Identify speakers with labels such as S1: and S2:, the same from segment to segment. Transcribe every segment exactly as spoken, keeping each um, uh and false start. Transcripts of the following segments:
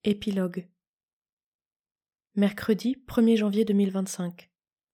S1: Épilogue. Mercredi premier janvier deux mille vingt-cinq.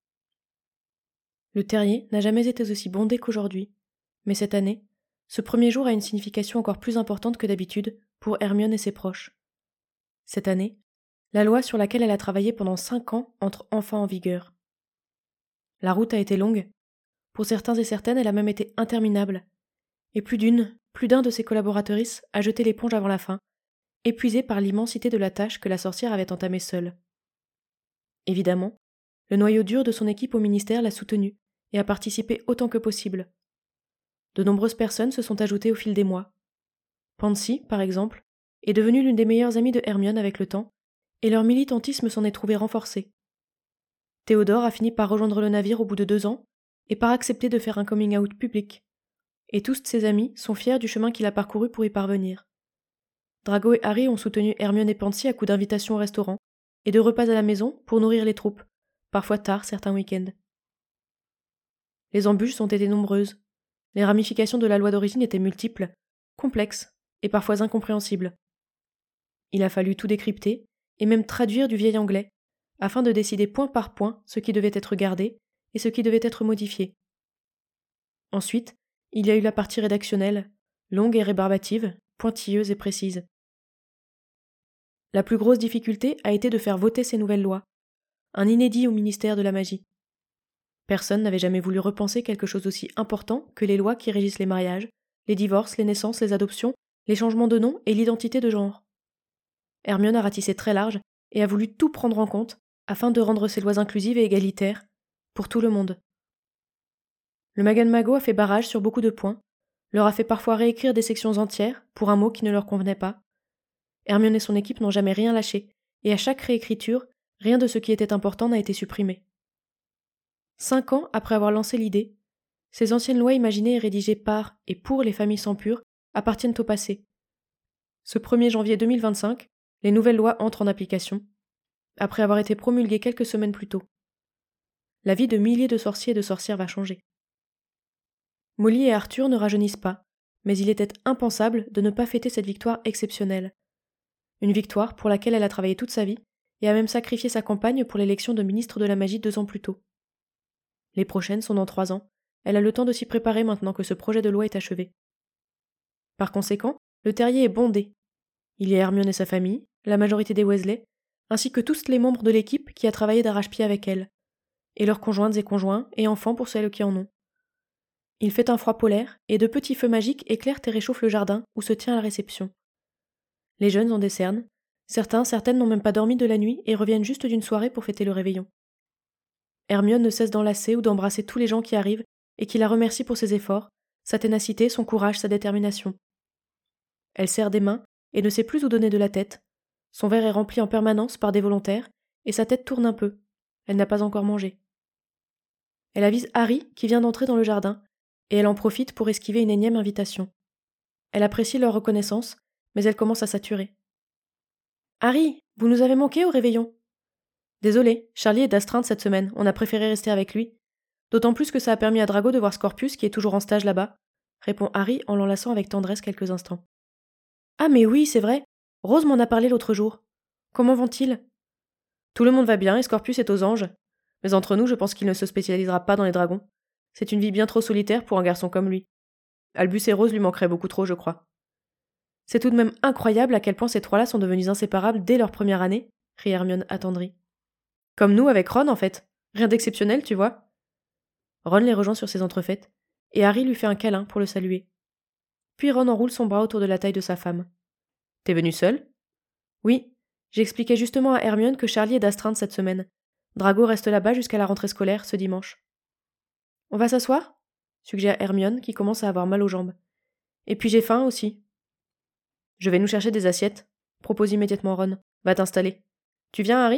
S1: Le terrier n'a jamais été aussi bondé qu'aujourd'hui, mais cette année, ce premier jour a une signification encore plus importante que d'habitude pour Hermione et ses proches. Cette année, la loi sur laquelle elle a travaillé pendant cinq ans entre enfin en vigueur. La route a été longue, pour certains et certaines elle a même été interminable, et plus d'une, plus d'un de ses collaboratrices a jeté l'éponge avant la fin, épuisée par l'immensité de la tâche que la sorcière avait entamée seule. Évidemment, le noyau dur de son équipe au ministère l'a soutenue et a participé autant que possible. De nombreuses personnes se sont ajoutées au fil des mois. Pansy, par exemple, est devenue l'une des meilleures amies de Hermione avec le temps, et leur militantisme s'en est trouvé renforcé. Théodore a fini par rejoindre le navire au bout de deux ans et par accepter de faire un coming out public. Et tous ses amis sont fiers du chemin qu'il a parcouru pour y parvenir. Drago et Harry ont soutenu Hermione et Pansy à coups d'invitations au restaurant et de repas à la maison pour nourrir les troupes, parfois tard certains week-ends. Les embûches ont été nombreuses. Les ramifications de la loi d'origine étaient multiples, complexes et parfois incompréhensibles. Il a fallu tout décrypter et même traduire du vieil anglais, afin de décider point par point ce qui devait être gardé et ce qui devait être modifié. Ensuite, il y a eu la partie rédactionnelle, longue et rébarbative, pointilleuse et précise. La plus grosse difficulté a été de faire voter ces nouvelles lois, un inédit au ministère de la magie. Personne n'avait jamais voulu repenser quelque chose d'aussi important que les lois qui régissent les mariages, les divorces, les naissances, les adoptions, les changements de nom et l'identité de genre. Hermione a ratissé très large et a voulu tout prendre en compte afin de rendre ces lois inclusives et égalitaires pour tout le monde. Le Magan Mago a fait barrage sur beaucoup de points, leur a fait parfois réécrire des sections entières pour un mot qui ne leur convenait pas. Hermione et son équipe n'ont jamais rien lâché, et à chaque réécriture, rien de ce qui était important n'a été supprimé. Cinq ans après avoir lancé l'idée, ces anciennes lois imaginées et rédigées par et pour les familles sans pur appartiennent au passé. Ce premier janvier deux mille vingt-cinq, les nouvelles lois entrent en application, après avoir été promulguées quelques semaines plus tôt. La vie de milliers de sorciers et de sorcières va changer. Molly et Arthur ne rajeunissent pas, mais il était impensable de ne pas fêter cette victoire exceptionnelle. Une victoire pour laquelle elle a travaillé toute sa vie et a même sacrifié sa campagne pour l'élection de ministre de la magie deux ans plus tôt. Les prochaines sont dans trois ans, elle a le temps de s'y préparer maintenant que ce projet de loi est achevé. Par conséquent, le terrier est bondé. Il y a Hermione et sa famille, la majorité des Weasley, ainsi que tous les membres de l'équipe qui a travaillé d'arrache-pied avec elle, et leurs conjointes et conjoints et enfants pour celles qui en ont. Il fait un froid polaire, et de petits feux magiques éclairent et réchauffent le jardin où se tient la réception. Les jeunes en décernent, certains, certaines n'ont même pas dormi de la nuit et reviennent juste d'une soirée pour fêter le réveillon. Hermione ne cesse d'enlacer ou d'embrasser tous les gens qui arrivent et qui la remercient pour ses efforts, sa ténacité, son courage, sa détermination. Elle serre des mains et ne sait plus où donner de la tête. Son verre est rempli en permanence par des volontaires et sa tête tourne un peu. Elle n'a pas encore mangé. Elle avise Harry qui vient d'entrer dans le jardin et elle en profite pour esquiver une énième invitation. Elle apprécie leur reconnaissance, mais elle commence à saturer. « Harry, vous nous avez manqué au réveillon !»« Désolé, Charlie est d'astreinte cette semaine, on a préféré rester avec lui. D'autant plus que ça a permis à Drago de voir Scorpius qui est toujours en stage là-bas, » répond Harry en l'enlaçant avec tendresse quelques instants. « Ah mais oui, c'est vrai, Rose m'en a parlé l'autre jour. Comment vont-ils ?»« Tout le monde va bien et Scorpius est aux anges. Mais entre nous, je pense qu'il ne se spécialisera pas dans les dragons. C'est une vie bien trop solitaire pour un garçon comme lui. Albus et Rose lui manqueraient beaucoup trop, je crois. » « C'est tout de même incroyable à quel point ces trois-là sont devenus inséparables dès leur première année, » rit Hermione attendrie. « Comme nous avec Ron, en fait. Rien d'exceptionnel, tu vois. » Ron les rejoint sur ses entrefaites, et Harry lui fait un câlin pour le saluer. Puis Ron enroule son bras autour de la taille de sa femme. « T'es venu seul ?»« Oui, j'expliquais justement à Hermione que Charlie est d'astreinte cette semaine. Drago reste là-bas jusqu'à la rentrée scolaire, ce dimanche. »« On va s'asseoir ?» suggère Hermione, qui commence à avoir mal aux jambes. « Et puis j'ai faim aussi. » « Je vais nous chercher des assiettes, » propose immédiatement Ron. « Va t'installer. Tu viens, Harry ?»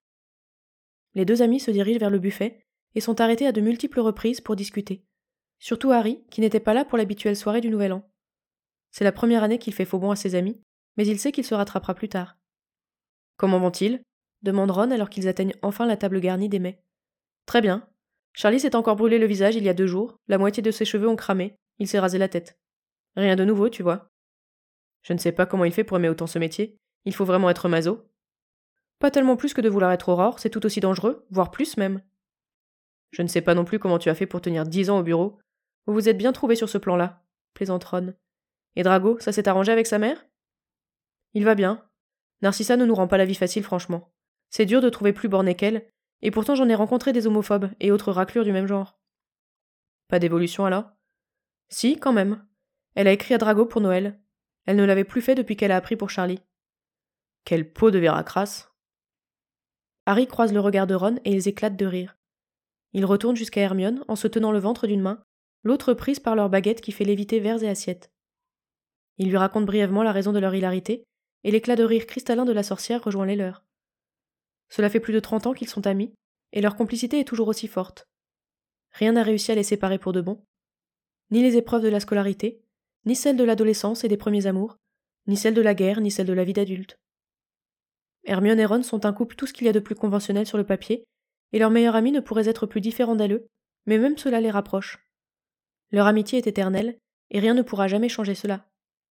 S1: Les deux amis se dirigent vers le buffet et sont arrêtés à de multiples reprises pour discuter. Surtout Harry, qui n'était pas là pour l'habituelle soirée du Nouvel An. C'est la première année qu'il fait faux bond à ses amis, mais il sait qu'il se rattrapera plus tard. « Comment vont-ils ?» demande Ron alors qu'ils atteignent enfin la table garnie des mets. « Très bien. Charlie s'est encore brûlé le visage il y a deux jours, la moitié de ses cheveux ont cramé, il s'est rasé la tête. Rien de nouveau, tu vois. Je ne sais pas comment il fait pour aimer autant ce métier. Il faut vraiment être maso. Pas tellement plus que de vouloir être Aurore, c'est tout aussi dangereux, voire plus même. Je ne sais pas non plus comment tu as fait pour tenir dix ans au bureau. Vous vous êtes bien trouvé sur ce plan-là, plaisante Ron. Et Drago, ça s'est arrangé avec sa mère? Il va bien. Narcissa ne nous rend pas la vie facile, franchement. C'est dur de trouver plus borné qu'elle, et pourtant j'en ai rencontré des homophobes et autres raclures du même genre. Pas d'évolution alors? Si, quand même. Elle a écrit à Drago pour Noël. Elle ne l'avait plus fait depuis qu'elle a appris pour Charlie. Quelle peau de Véracrasse. Harry croise le regard de Ron et ils éclatent de rire. Ils retournent jusqu'à Hermione en se tenant le ventre d'une main, l'autre prise par leur baguette qui fait léviter verres et assiettes. Ils lui racontent brièvement la raison de leur hilarité, et l'éclat de rire cristallin de la sorcière rejoint les leurs. Cela fait plus de trente ans qu'ils sont amis, et leur complicité est toujours aussi forte. Rien n'a réussi à les séparer pour de bon. Ni les épreuves de la scolarité, ni celles de l'adolescence et des premiers amours, ni celles de la guerre, ni celles de la vie d'adulte. Hermione et Ron sont un couple tout ce qu'il y a de plus conventionnel sur le papier, et leurs meilleurs amis ne pourraient être plus différents d'eux, mais même cela les rapproche. Leur amitié est éternelle, et rien ne pourra jamais changer cela.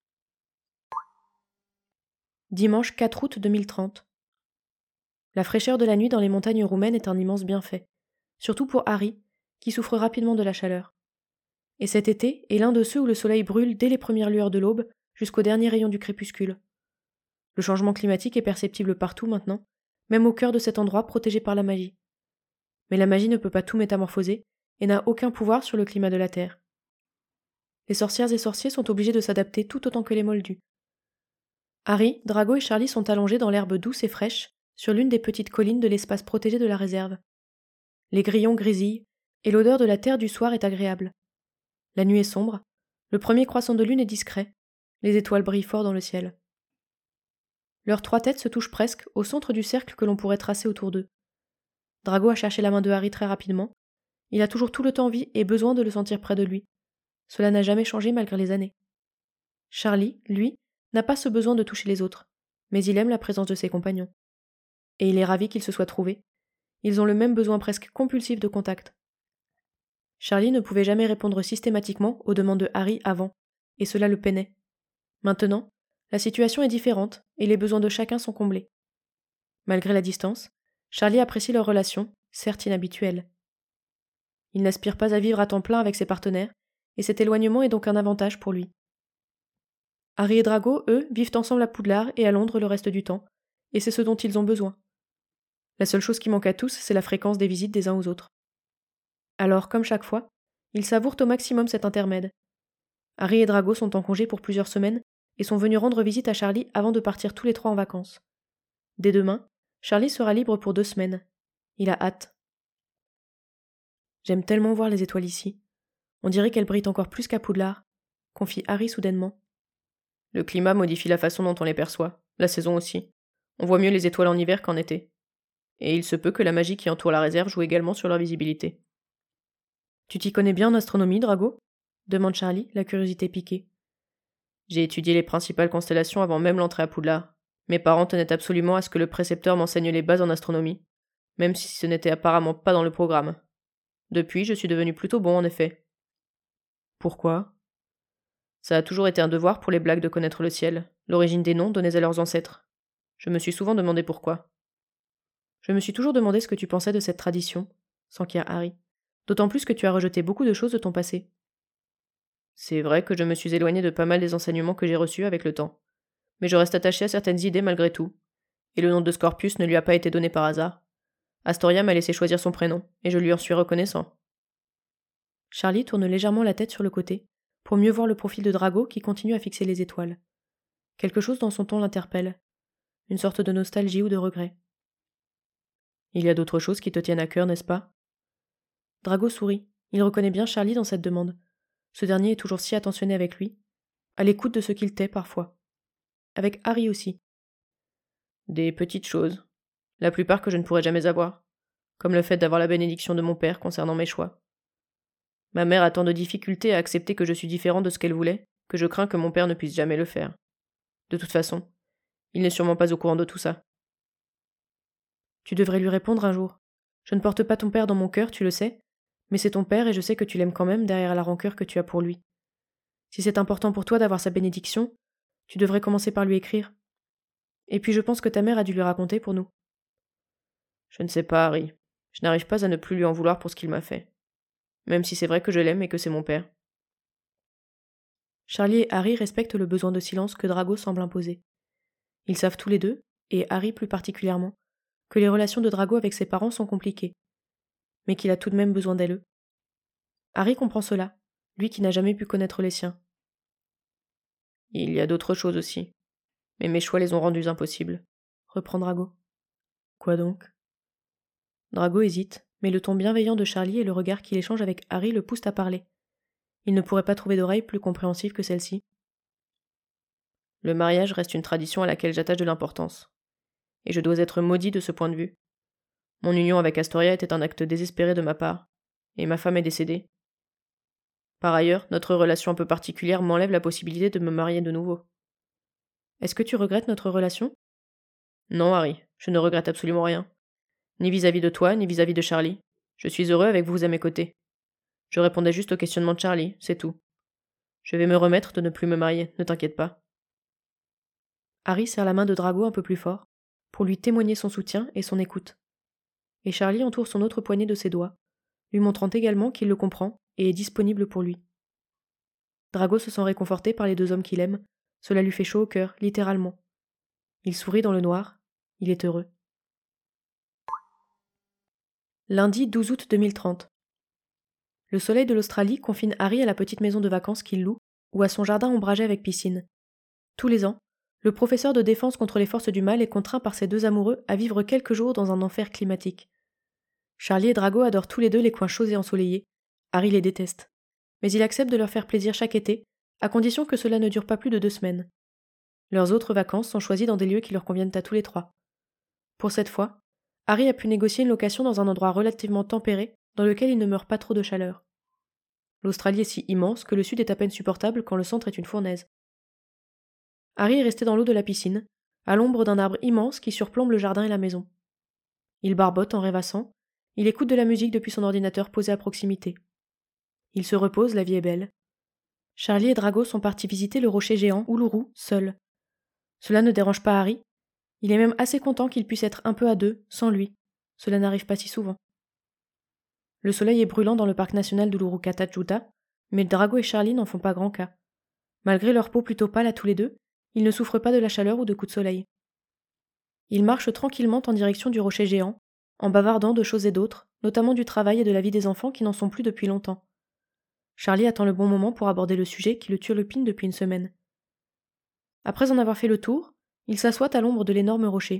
S1: Dimanche quatre août deux mille trente. La fraîcheur de la nuit dans les montagnes roumaines est un immense bienfait, surtout pour Harry, qui souffre rapidement de la chaleur. Et cet été est l'un de ceux où le soleil brûle dès les premières lueurs de l'aube jusqu'au dernier rayon du crépuscule. Le changement climatique est perceptible partout maintenant, même au cœur de cet endroit protégé par la magie. Mais la magie ne peut pas tout métamorphoser et n'a aucun pouvoir sur le climat de la Terre. Les sorcières et sorciers sont obligés de s'adapter tout autant que les moldus. Harry, Drago et Charlie sont allongés dans l'herbe douce et fraîche sur l'une des petites collines de l'espace protégé de la réserve. Les grillons grésillent et l'odeur de la terre du soir est agréable. La nuit est sombre, le premier croissant de lune est discret, les étoiles brillent fort dans le ciel. Leurs trois têtes se touchent presque au centre du cercle que l'on pourrait tracer autour d'eux. Drago a cherché la main de Harry très rapidement. Il a toujours tout le temps envie et besoin de le sentir près de lui. Cela n'a jamais changé malgré les années. Charlie, lui, n'a pas ce besoin de toucher les autres, mais il aime la présence de ses compagnons. Et il est ravi qu'ils se soient trouvés. Ils ont le même besoin presque compulsif de contact. Charlie ne pouvait jamais répondre systématiquement aux demandes de Harry avant, et cela le peinait. Maintenant, la situation est différente et les besoins de chacun sont comblés. Malgré la distance, Charlie apprécie leur relation, certes inhabituelle. Il n'aspire pas à vivre à temps plein avec ses partenaires, et cet éloignement est donc un avantage pour lui. Harry et Drago, eux, vivent ensemble à Poudlard et à Londres le reste du temps, et c'est ce dont ils ont besoin. La seule chose qui manque à tous, c'est la fréquence des visites des uns aux autres. Alors, comme chaque fois, ils savourent au maximum cet intermède. Harry et Drago sont en congé pour plusieurs semaines et sont venus rendre visite à Charlie avant de partir tous les trois en vacances. Dès demain, Charlie sera libre pour deux semaines. Il a hâte. J'aime tellement voir les étoiles ici. On dirait qu'elles brillent encore plus qu'à Poudlard, confie Harry soudainement. Le climat modifie la façon dont on les perçoit, la saison aussi. On voit mieux les étoiles en hiver qu'en été. Et il se peut que la magie qui entoure la réserve joue également sur leur visibilité. Tu t'y connais bien en astronomie, Drago ? Demande Charlie, la curiosité piquée. J'ai étudié les principales constellations avant même l'entrée à Poudlard. Mes parents tenaient absolument à ce que le précepteur m'enseigne les bases en astronomie, même si ce n'était apparemment pas dans le programme. Depuis, je suis devenu plutôt bon en effet. Pourquoi ? Ça a toujours été un devoir pour les blagues de connaître le ciel, l'origine des noms donnés à leurs ancêtres. Je me suis souvent demandé pourquoi. Je me suis toujours demandé ce que tu pensais de cette tradition, s'enquiert Harry, d'autant plus que tu as rejeté beaucoup de choses de ton passé. C'est vrai que je me suis éloigné de pas mal des enseignements que j'ai reçus avec le temps, mais je reste attaché à certaines idées malgré tout, et le nom de Scorpius ne lui a pas été donné par hasard. Astoria m'a laissé choisir son prénom, et je lui en suis reconnaissant. Charlie tourne légèrement la tête sur le côté, pour mieux voir le profil de Drago qui continue à fixer les étoiles. Quelque chose dans son ton l'interpelle, une sorte de nostalgie ou de regret. Il y a d'autres choses qui te tiennent à cœur, n'est-ce pas ? Drago sourit, il reconnaît bien Charlie dans cette demande. Ce dernier est toujours si attentionné avec lui, à l'écoute de ce qu'il tait parfois. Avec Harry aussi. Des petites choses, la plupart que je ne pourrai jamais avoir, comme le fait d'avoir la bénédiction de mon père concernant mes choix. Ma mère a tant de difficultés à accepter que je suis différent de ce qu'elle voulait, que je crains que mon père ne puisse jamais le faire. De toute façon, il n'est sûrement pas au courant de tout ça. Tu devrais lui répondre un jour. Je ne porte pas ton père dans mon cœur, tu le sais, mais c'est ton père et je sais que tu l'aimes quand même derrière la rancœur que tu as pour lui. Si c'est important pour toi d'avoir sa bénédiction, tu devrais commencer par lui écrire. Et puis je pense que ta mère a dû lui raconter pour nous.
S2: Je ne sais pas, Harry. Je n'arrive pas à ne plus lui en vouloir pour ce qu'il m'a fait. Même si c'est vrai que je l'aime et que c'est mon père.
S1: Charlie et Harry respectent le besoin de silence que Drago semble imposer. Ils savent tous les deux, et Harry plus particulièrement, que les relations de Drago avec ses parents sont compliquées, mais qu'il a tout de même besoin d'elle. Harry comprend cela, lui qui n'a jamais pu connaître les siens.
S2: Il y a d'autres choses aussi, mais mes choix les ont rendus impossibles,
S1: reprend Drago. Quoi donc? Drago hésite, mais le ton bienveillant de Charlie et le regard qu'il échange avec Harry le poussent à parler. Il ne pourrait pas trouver d'oreille plus compréhensive que celle-ci.
S2: Le mariage reste une tradition à laquelle j'attache de l'importance, et je dois être maudit de ce point de vue. Mon union avec Astoria était un acte désespéré de ma part, et ma femme est décédée. Par ailleurs, notre relation un peu particulière m'enlève la possibilité de me marier de nouveau.
S1: Est-ce que tu regrettes notre relation?
S2: Non, Harry, je ne regrette absolument rien. Ni vis-à-vis de toi, ni vis-à-vis de Charlie. Je suis heureux avec vous à mes côtés. Je répondais juste au questionnement de Charlie, c'est tout. Je vais me remettre de ne plus me marier, ne t'inquiète pas.
S1: Harry serre la main de Drago un peu plus fort, pour lui témoigner son soutien et son écoute. Et Charlie entoure son autre poignet de ses doigts, lui montrant également qu'il le comprend et est disponible pour lui. Drago se sent réconforté par les deux hommes qu'il aime, cela lui fait chaud au cœur, littéralement. Il sourit dans le noir, il est heureux. Lundi douze août deux mille trente. Le soleil de l'Australie confine Harry à la petite maison de vacances qu'il loue, ou à son jardin ombragé avec piscine. Tous les ans, le professeur de défense contre les forces du mal est contraint par ses deux amoureux à vivre quelques jours dans un enfer climatique. Charlie et Drago adorent tous les deux les coins chauds et ensoleillés. Harry les déteste. Mais il accepte de leur faire plaisir chaque été, à condition que cela ne dure pas plus de deux semaines. Leurs autres vacances sont choisies dans des lieux qui leur conviennent à tous les trois. Pour cette fois, Harry a pu négocier une location dans un endroit relativement tempéré, dans lequel il ne meurt pas trop de chaleur. L'Australie est si immense que le sud est à peine supportable quand le centre est une fournaise. Harry est resté dans l'eau de la piscine, à l'ombre d'un arbre immense qui surplombe le jardin et la maison. Il barbote en rêvassant, il écoute de la musique depuis son ordinateur posé à proximité. Il se repose, la vie est belle. Charlie et Drago sont partis visiter le rocher géant Uluru, seuls. Cela ne dérange pas Harry. Il est même assez content qu'il puisse être un peu à deux, sans lui. Cela n'arrive pas si souvent. Le soleil est brûlant dans le parc national d'Uluru-Kata-Tjuta, mais Drago et Charlie n'en font pas grand cas. Malgré leur peau plutôt pâle à tous les deux, ils ne souffrent pas de la chaleur ou de coups de soleil. Ils marchent tranquillement en direction du rocher géant, en bavardant de choses et d'autres, notamment du travail et de la vie des enfants qui n'en sont plus depuis longtemps. Charlie attend le bon moment pour aborder le sujet qui le turlupine depuis une semaine. Après en avoir fait le tour, il s'assoit à l'ombre de l'énorme rocher.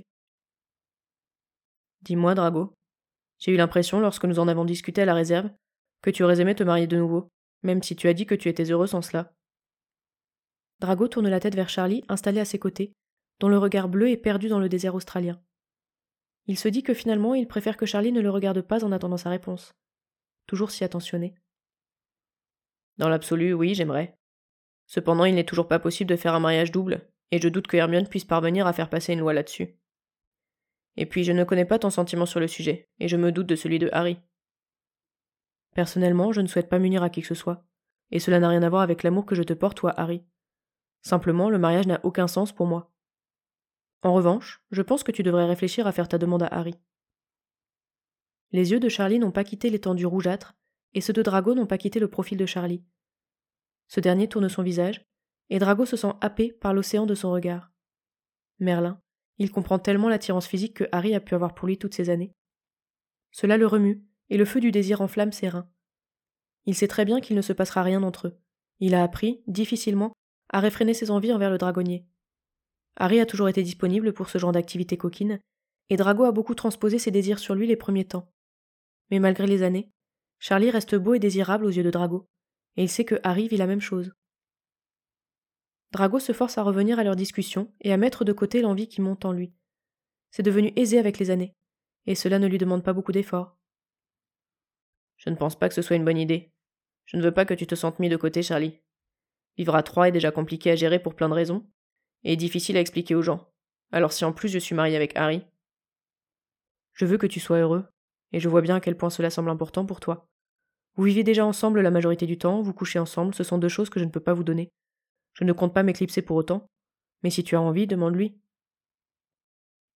S2: « Dis-moi, Drago, j'ai eu l'impression, lorsque nous en avons discuté à la réserve, que tu aurais aimé te marier de nouveau, même si tu as dit que tu étais heureux sans cela. »
S1: Drago tourne la tête vers Charlie, installé à ses côtés, dont le regard bleu est perdu dans le désert australien. Il se dit que finalement il préfère que Charlie ne le regarde pas en attendant sa réponse. Toujours si attentionné.
S2: Dans l'absolu, oui, j'aimerais. Cependant, il n'est toujours pas possible de faire un mariage double, et je doute que Hermione puisse parvenir à faire passer une loi là-dessus. Et puis, je ne connais pas ton sentiment sur le sujet, et je me doute de celui de Harry.
S1: Personnellement, je ne souhaite pas m'unir à qui que ce soit, et cela n'a rien à voir avec l'amour que je te porte, toi, Harry. Simplement, le mariage n'a aucun sens pour moi. En revanche, je pense que tu devrais réfléchir à faire ta demande à Harry. Les yeux de Charlie n'ont pas quitté l'étendue rougeâtre, et ceux de Drago n'ont pas quitté le profil de Charlie. Ce dernier tourne son visage, et Drago se sent happé par l'océan de son regard. Merlin, il comprend tellement l'attirance physique que Harry a pu avoir pour lui toutes ces années. Cela le remue, et le feu du désir enflamme ses reins. Il sait très bien qu'il ne se passera rien entre eux. Il a appris, difficilement, à réfréner ses envies envers le dragonnier. Harry a toujours été disponible pour ce genre d'activité coquine, et Drago a beaucoup transposé ses désirs sur lui les premiers temps. Mais malgré les années, Charlie reste beau et désirable aux yeux de Drago, et il sait que Harry vit la même chose. Drago se force à revenir à leur discussion et à mettre de côté l'envie qui monte en lui. C'est devenu aisé avec les années, et cela ne lui demande pas beaucoup d'efforts.
S2: Je ne pense pas que ce soit une bonne idée. Je ne veux pas que tu te sentes mis de côté, Charlie. Vivre à trois est déjà compliqué à gérer pour plein de raisons, et difficile à expliquer aux gens. Alors si en plus je suis mariée avec Harry...
S1: Je veux que tu sois heureux, et je vois bien à quel point cela semble important pour toi. Vous vivez déjà ensemble la majorité du temps, vous couchez ensemble, ce sont deux choses que je ne peux pas vous donner. Je ne compte pas m'éclipser pour autant, mais si tu as envie, demande-lui.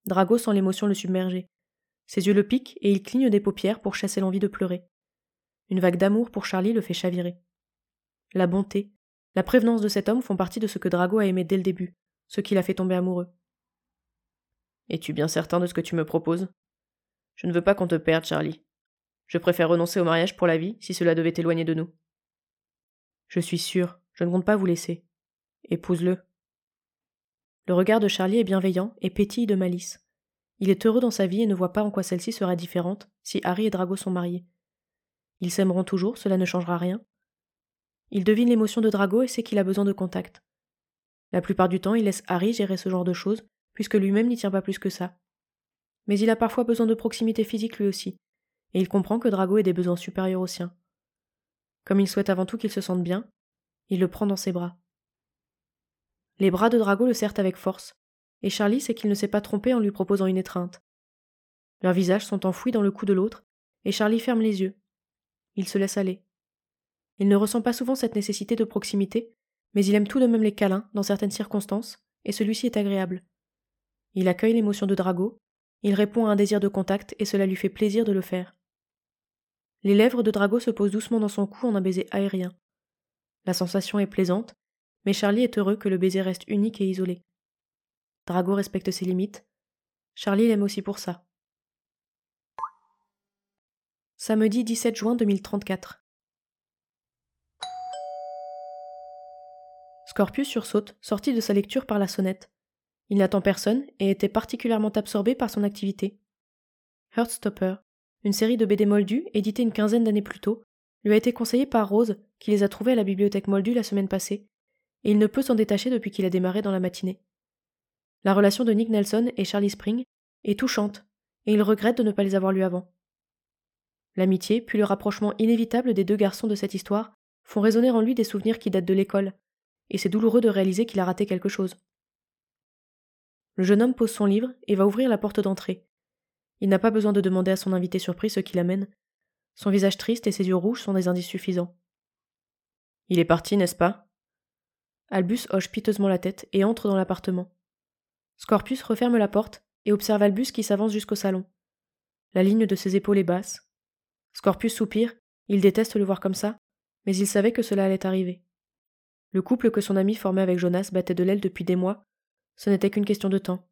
S1: Drago sent l'émotion le submerger. Ses yeux le piquent et il cligne des paupières pour chasser l'envie de pleurer. Une vague d'amour pour Charlie le fait chavirer. La bonté, la prévenance de cet homme font partie de ce que Drago a aimé dès le début, ce qui l'a fait tomber amoureux. Es-tu bien certain de ce que tu me proposes ? Je ne veux pas qu'on te perde, Charlie. Je préfère renoncer au mariage pour la vie si cela devait t'éloigner de nous. Je suis sûre, je ne compte pas vous laisser. Épouse-le. Le regard de Charlie est bienveillant et pétille de malice. Il est heureux dans sa vie et ne voit pas en quoi celle-ci sera différente si Harry et Drago sont mariés. Ils s'aimeront toujours, cela ne changera rien. Il devine l'émotion de Drago et sait qu'il a besoin de contact. La plupart du temps, il laisse Harry gérer ce genre de choses, puisque lui-même n'y tient pas plus que ça. Mais il a parfois besoin de proximité physique lui aussi, et il comprend que Drago ait des besoins supérieurs aux siens. Comme il souhaite avant tout qu'il se sente bien, il le prend dans ses bras. Les bras de Drago le serrent avec force, et Charlie sait qu'il ne s'est pas trompé en lui proposant une étreinte. Leurs visages sont enfouis dans le cou de l'autre, et Charlie ferme les yeux. Il se laisse aller. Il ne ressent pas souvent cette nécessité de proximité, mais il aime tout de même les câlins dans certaines circonstances, et celui-ci est agréable. Il accueille l'émotion de Drago, il répond à un désir de contact et cela lui fait plaisir de le faire. Les lèvres de Drago se posent doucement dans son cou en un baiser aérien. La sensation est plaisante, mais Charlie est heureux que le baiser reste unique et isolé. Drago respecte ses limites. Charlie l'aime aussi pour ça. Samedi dix-sept juin deux mille trente-quatre. Scorpius sursaute, sorti de sa lecture par la sonnette. Il n'attend personne et était particulièrement absorbé par son activité. Heartstopper, une série de B D moldus éditée une quinzaine d'années plus tôt, lui a été conseillée par Rose, qui les a trouvés à la bibliothèque Moldu la semaine passée, et il ne peut s'en détacher depuis qu'il a démarré dans la matinée. La relation de Nick Nelson et Charlie Spring est touchante, et il regrette de ne pas les avoir lus avant. L'amitié, puis le rapprochement inévitable des deux garçons de cette histoire, font résonner en lui des souvenirs qui datent de l'école, et c'est douloureux de réaliser qu'il a raté quelque chose. Le jeune homme pose son livre et va ouvrir la porte d'entrée. Il n'a pas besoin de demander à son invité surpris ce qui l'amène. Son visage triste et ses yeux rouges sont des indices suffisants. Il est parti, n'est-ce pas ? Albus hoche piteusement la tête et entre dans l'appartement. Scorpius referme la porte et observe Albus qui s'avance jusqu'au salon. La ligne de ses épaules est basse. Scorpius soupire, il déteste le voir comme ça, mais il savait que cela allait arriver. Le couple que son ami formait avec Jonas battait de l'aile depuis des mois. Ce n'était qu'une question de temps.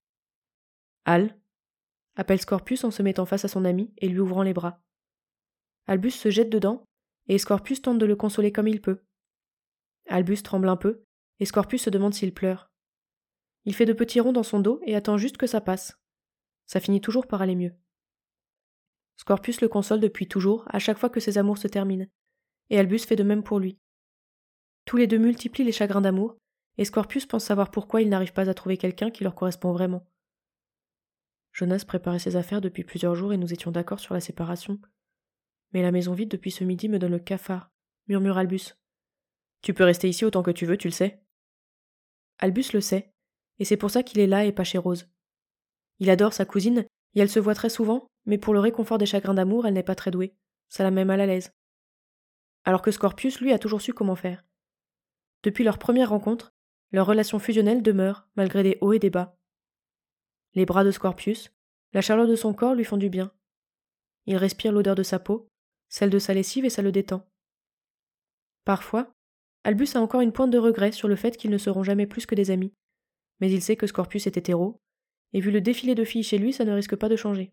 S1: Al, appelle Scorpius en se mettant face à son ami et lui ouvrant les bras. Albus se jette dedans, et Scorpius tente de le consoler comme il peut. Albus tremble un peu, et Scorpius se demande s'il pleure. Il fait de petits ronds dans son dos et attend juste que ça passe. Ça finit toujours par aller mieux. Scorpius le console depuis toujours, à chaque fois que ses amours se terminent, et Albus fait de même pour lui. Tous les deux multiplient les chagrins d'amour, et Scorpius pense savoir pourquoi ils n'arrivent pas à trouver quelqu'un qui leur correspond vraiment. Jonas préparait ses affaires depuis plusieurs jours et nous étions d'accord sur la séparation. Mais la maison vide depuis ce midi me donne le cafard, murmure Albus. Tu peux rester ici autant que tu veux, tu le sais. Albus le sait, et c'est pour ça qu'il est là et pas chez Rose. Il adore sa cousine, et elle se voit très souvent, mais pour le réconfort des chagrins d'amour, elle n'est pas très douée. Ça la met mal à l'aise. Alors que Scorpius, lui, a toujours su comment faire. Depuis leur première rencontre, leur relation fusionnelle demeure, malgré des hauts et des bas. Les bras de Scorpius, la chaleur de son corps lui font du bien. Il respire l'odeur de sa peau, celle de sa lessive et ça le détend. Parfois, Albus a encore une pointe de regret sur le fait qu'ils ne seront jamais plus que des amis, mais il sait que Scorpius est hétéro, et vu le défilé de filles chez lui, ça ne risque pas de changer.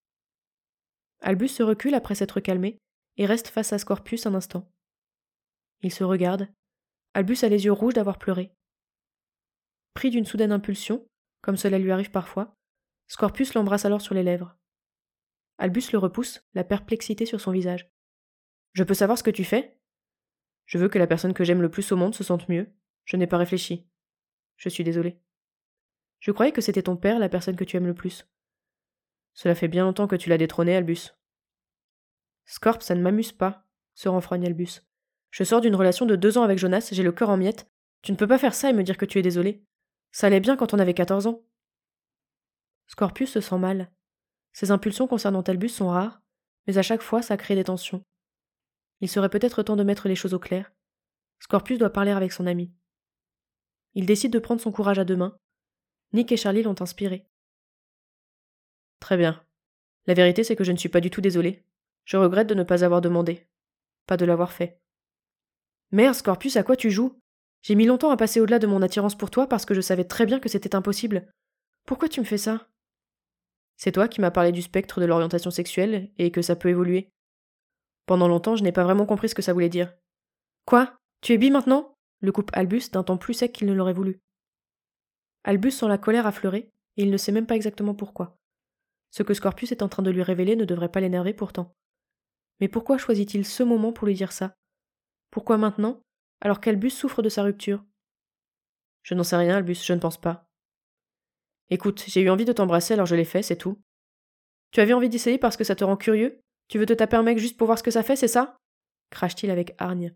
S1: Albus se recule après s'être calmé, et reste face à Scorpius un instant. Ils se regardent. Albus a les yeux rouges d'avoir pleuré. Pris d'une soudaine impulsion, comme cela lui arrive parfois, Scorpius l'embrasse alors sur les lèvres. Albus le repousse, la perplexité sur son visage. « Je peux savoir ce que tu fais ? Je veux que la personne que j'aime le plus au monde se sente mieux. Je n'ai pas réfléchi. Je suis désolé. Je croyais que c'était ton père, la personne que tu aimes le plus. Cela fait bien longtemps que tu l'as détrôné, Albus. » Scorp, ça ne m'amuse pas, se renfrogne Albus. Je sors d'une relation de deux ans avec Jonas, j'ai le cœur en miettes. Tu ne peux pas faire ça et me dire que tu es désolé. Ça allait bien quand on avait quatorze ans. Scorpius se sent mal. Ses impulsions concernant Albus sont rares, mais à chaque fois ça crée des tensions. Il serait peut-être temps de mettre les choses au clair. Scorpius doit parler avec son ami. Il décide de prendre son courage à deux mains. Nick et Charlie l'ont inspiré.
S2: Très bien. La vérité, c'est que je ne suis pas du tout désolé. Je regrette de ne pas avoir demandé. Pas de l'avoir fait. Merde, Scorpius, à quoi tu joues? J'ai mis longtemps à passer au-delà de mon attirance pour toi parce que je savais très bien que c'était impossible. Pourquoi tu me fais ça? C'est toi qui m'as parlé du spectre de l'orientation sexuelle et que ça peut évoluer. Pendant longtemps, je n'ai pas vraiment compris ce que ça voulait dire. Quoi? Tu es bi maintenant? Le coupe Albus d'un ton plus sec qu'il ne l'aurait voulu. Albus sent la colère affleurer, et il ne sait même pas exactement pourquoi. Ce que Scorpius est en train de lui révéler ne devrait pas l'énerver pourtant. Mais pourquoi choisit-il ce moment pour lui dire ça? Pourquoi maintenant, alors qu'Albus souffre de sa rupture? Je n'en sais rien, Albus, je ne pense pas. Écoute, j'ai eu envie de t'embrasser alors je l'ai fait, c'est tout. Tu avais envie d'essayer parce que ça te rend curieux? Tu veux te taper un mec juste pour voir ce que ça fait, c'est ça? Crache-t-il avec hargne.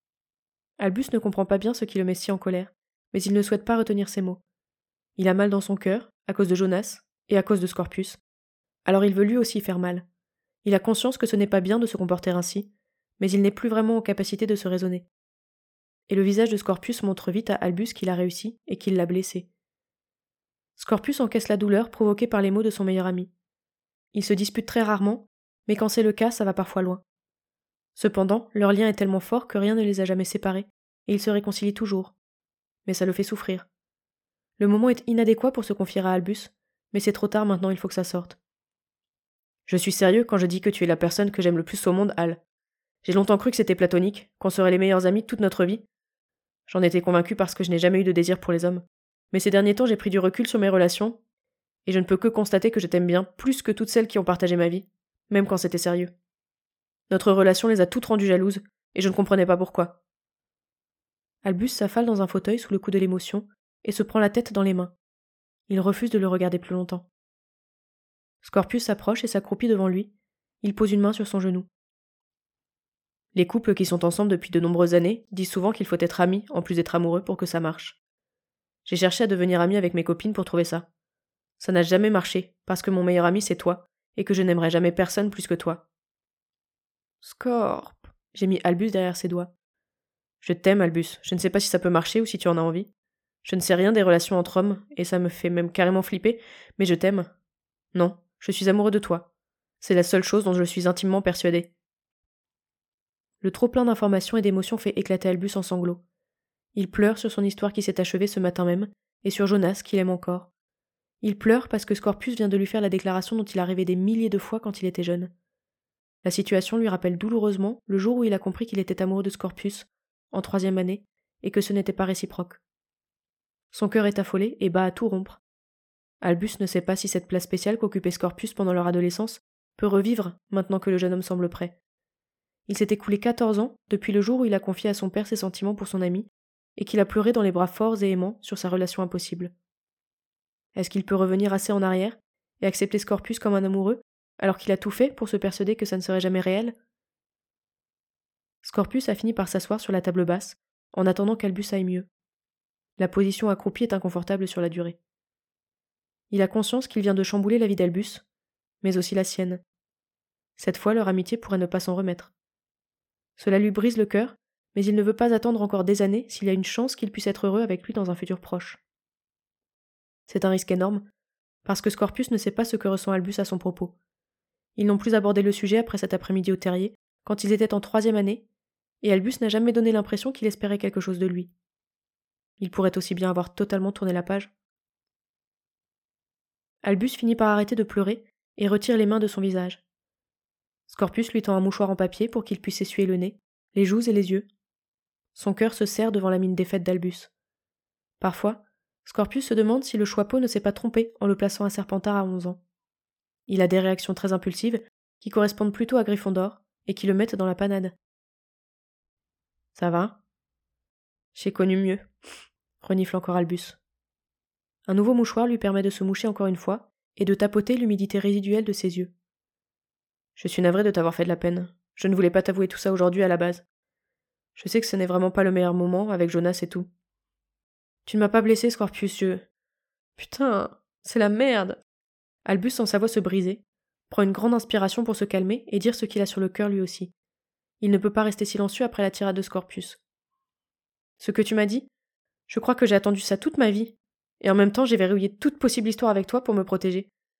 S2: Albus ne comprend pas bien ce qui le met si en colère, mais il ne souhaite pas retenir ses mots. Il a mal dans son cœur, à cause de Jonas, et à cause de Scorpius. Alors il veut lui aussi faire mal. Il a conscience que ce n'est pas bien de se comporter ainsi, mais il n'est plus vraiment en capacité de se raisonner. Et le visage de Scorpius montre vite à Albus qu'il a réussi et qu'il l'a blessé. Scorpius encaisse la douleur provoquée par les mots de son meilleur ami. Ils se disputent très rarement, mais quand c'est le cas, ça va parfois loin. Cependant, leur lien est tellement fort que rien ne les a jamais séparés, et ils se réconcilient toujours. Mais ça le fait souffrir. Le moment est inadéquat pour se confier à Albus, mais c'est trop tard maintenant, il faut que ça sorte. Je suis sérieux quand je dis que tu es la personne que j'aime le plus au monde, Al. J'ai longtemps cru que c'était platonique, qu'on serait les meilleurs amis toute notre vie. J'en étais convaincu parce que je n'ai jamais eu de désir pour les hommes. Mais ces derniers temps, j'ai pris du recul sur mes relations, et je ne peux que constater que je t'aime bien plus que toutes celles qui ont partagé ma vie, même quand c'était sérieux. Notre relation les a toutes rendues jalouses, et je ne comprenais pas pourquoi. Albus s'affale dans un fauteuil sous le coup de l'émotion, et se prend la tête dans les mains. Il refuse de le regarder plus longtemps. Scorpius s'approche et s'accroupit devant lui. Il pose une main sur son genou. Les couples qui sont ensemble depuis de nombreuses années disent souvent qu'il faut être ami en plus d'être amoureux pour que ça marche. J'ai cherché à devenir ami avec mes copines pour trouver ça. Ça n'a jamais marché, parce que mon meilleur ami c'est toi, et que je n'aimerais jamais personne plus que toi. Scorp, j'ai mis Albus derrière ses doigts. Je t'aime, Albus, je ne sais pas si ça peut marcher ou si tu en as envie. Je ne sais rien des relations entre hommes, et ça me fait même carrément flipper, mais je t'aime. Non, je suis amoureux de toi. C'est la seule chose dont je suis intimement persuadé. Le trop-plein d'informations et d'émotions fait éclater Albus en sanglots. Il pleure sur son histoire qui s'est achevée ce matin même, et sur Jonas qu'il aime encore. Il pleure parce que Scorpius vient de lui faire la déclaration dont il a rêvé des milliers de fois quand il était jeune. La situation lui rappelle douloureusement le jour où il a compris qu'il était amoureux de Scorpius, en troisième année, et que ce n'était pas réciproque. Son cœur est affolé et bat à tout rompre. Albus ne sait pas si cette place spéciale qu'occupait Scorpius pendant leur adolescence peut revivre maintenant que le jeune homme semble prêt. Il s'est écoulé quatorze ans depuis le jour où il a confié à son père ses sentiments pour son ami, et qu'il a pleuré dans les bras forts et aimants sur sa relation impossible. Est-ce qu'il peut revenir assez en arrière et accepter Scorpius comme un amoureux, alors qu'il a tout fait pour se persuader que ça ne serait jamais réel? Scorpius a fini par s'asseoir sur la table basse, en attendant qu'Albus aille mieux. La position accroupie est inconfortable sur la durée. Il a conscience qu'il vient de chambouler la vie d'Albus, mais aussi la sienne. Cette fois, leur amitié pourrait ne pas s'en remettre. Cela lui brise le cœur, mais il ne veut pas attendre encore des années s'il y a une chance qu'il puisse être heureux avec lui dans un futur proche. C'est un risque énorme, parce que Scorpius ne sait pas ce que ressent Albus à son propos. Ils n'ont plus abordé le sujet après cet après-midi au terrier, quand ils étaient en troisième année, et Albus n'a jamais donné l'impression qu'il espérait quelque chose de lui. Il pourrait aussi bien avoir totalement tourné la page. Albus finit par arrêter de pleurer et retire les mains de son visage. Scorpius lui tend un mouchoir en papier pour qu'il puisse essuyer le nez, les joues et les yeux. Son cœur se serre devant la mine défaite d'Albus. Parfois, Scorpius se demande si le Choixpeau ne s'est pas trompé en le plaçant à Serpentard à onze ans. Il a des réactions très impulsives qui correspondent plutôt à Gryffondor et qui le mettent dans la panade. Ça va? J'ai connu mieux, renifle encore Albus. Un nouveau mouchoir lui permet de se moucher encore une fois et de tapoter l'humidité résiduelle de ses yeux. Je suis navré de t'avoir fait de la peine. Je ne voulais pas t'avouer tout ça aujourd'hui à la base. Je sais que ce n'est vraiment pas le meilleur moment avec Jonas et tout. Tu ne m'as pas blessé, Scorpius, je... Putain, c'est la merde. Albus sent sa voix se briser, prend une grande inspiration pour se calmer et dire ce qu'il a sur le cœur lui aussi. Il ne peut pas rester silencieux après la tirade de Scorpius. Ce que tu m'as dit, je crois que j'ai attendu ça toute ma vie, et en même temps j'ai verrouillé toute possible histoire avec toi pour me protéger.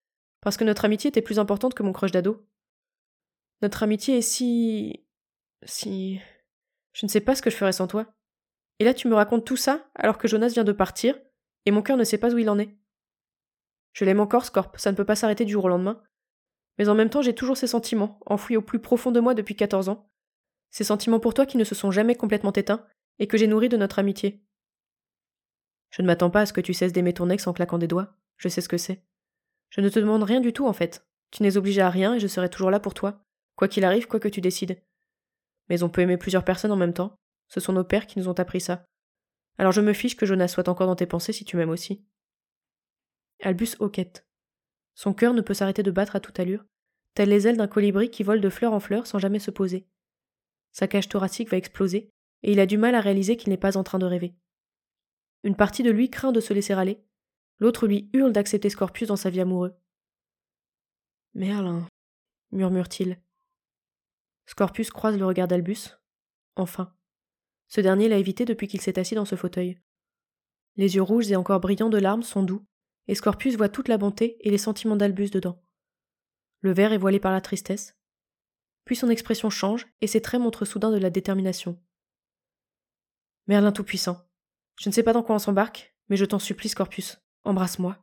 S1: Parce que notre amitié était plus importante que mon crush d'ado. Notre amitié est si... si... Je ne sais pas ce que je ferais sans toi. Et là tu me racontes tout ça alors que Jonas vient de partir, et mon cœur ne sait pas où il en est. Je l'aime encore, Scorp, ça ne peut pas s'arrêter du jour au lendemain. Mais en même temps j'ai toujours ces sentiments, enfouis au plus profond de moi depuis quatorze ans. Ces sentiments pour toi qui ne se sont jamais complètement éteints, et que j'ai nourris de notre amitié. Je ne m'attends pas à ce que tu cesses d'aimer ton ex en claquant des doigts, je sais ce que c'est. Je ne te demande rien du tout en fait. Tu n'es obligé à rien et je serai toujours là pour toi, quoi qu'il arrive, quoi que tu décides. Mais on peut aimer plusieurs personnes en même temps. Ce sont nos pères qui nous ont appris ça. Alors je me fiche que Jonas soit encore dans tes pensées si tu m'aimes aussi. Albus hoquette. Son cœur ne peut s'arrêter de battre à toute allure, telles les ailes d'un colibri qui vole de fleur en fleur sans jamais se poser. Sa cage thoracique va exploser, et il a du mal à réaliser qu'il n'est pas en train de rêver. Une partie de lui craint de se laisser aller, l'autre lui hurle d'accepter Scorpius dans sa vie amoureuse. Merlin, murmure-t-il. Scorpius croise le regard d'Albus. Enfin. Ce dernier l'a évité depuis qu'il s'est assis dans ce fauteuil. Les yeux rouges et encore brillants de larmes sont doux, et Scorpius voit toute la bonté et les sentiments d'Albus dedans. Le verre est voilé par la tristesse. Puis son expression change, et ses traits montrent soudain de la détermination. Merlin Tout-Puissant, je ne sais pas dans quoi on s'embarque, mais je t'en supplie, Scorpius, embrasse-moi.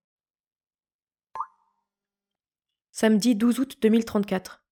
S1: Samedi douze août deux mille trente-quatre.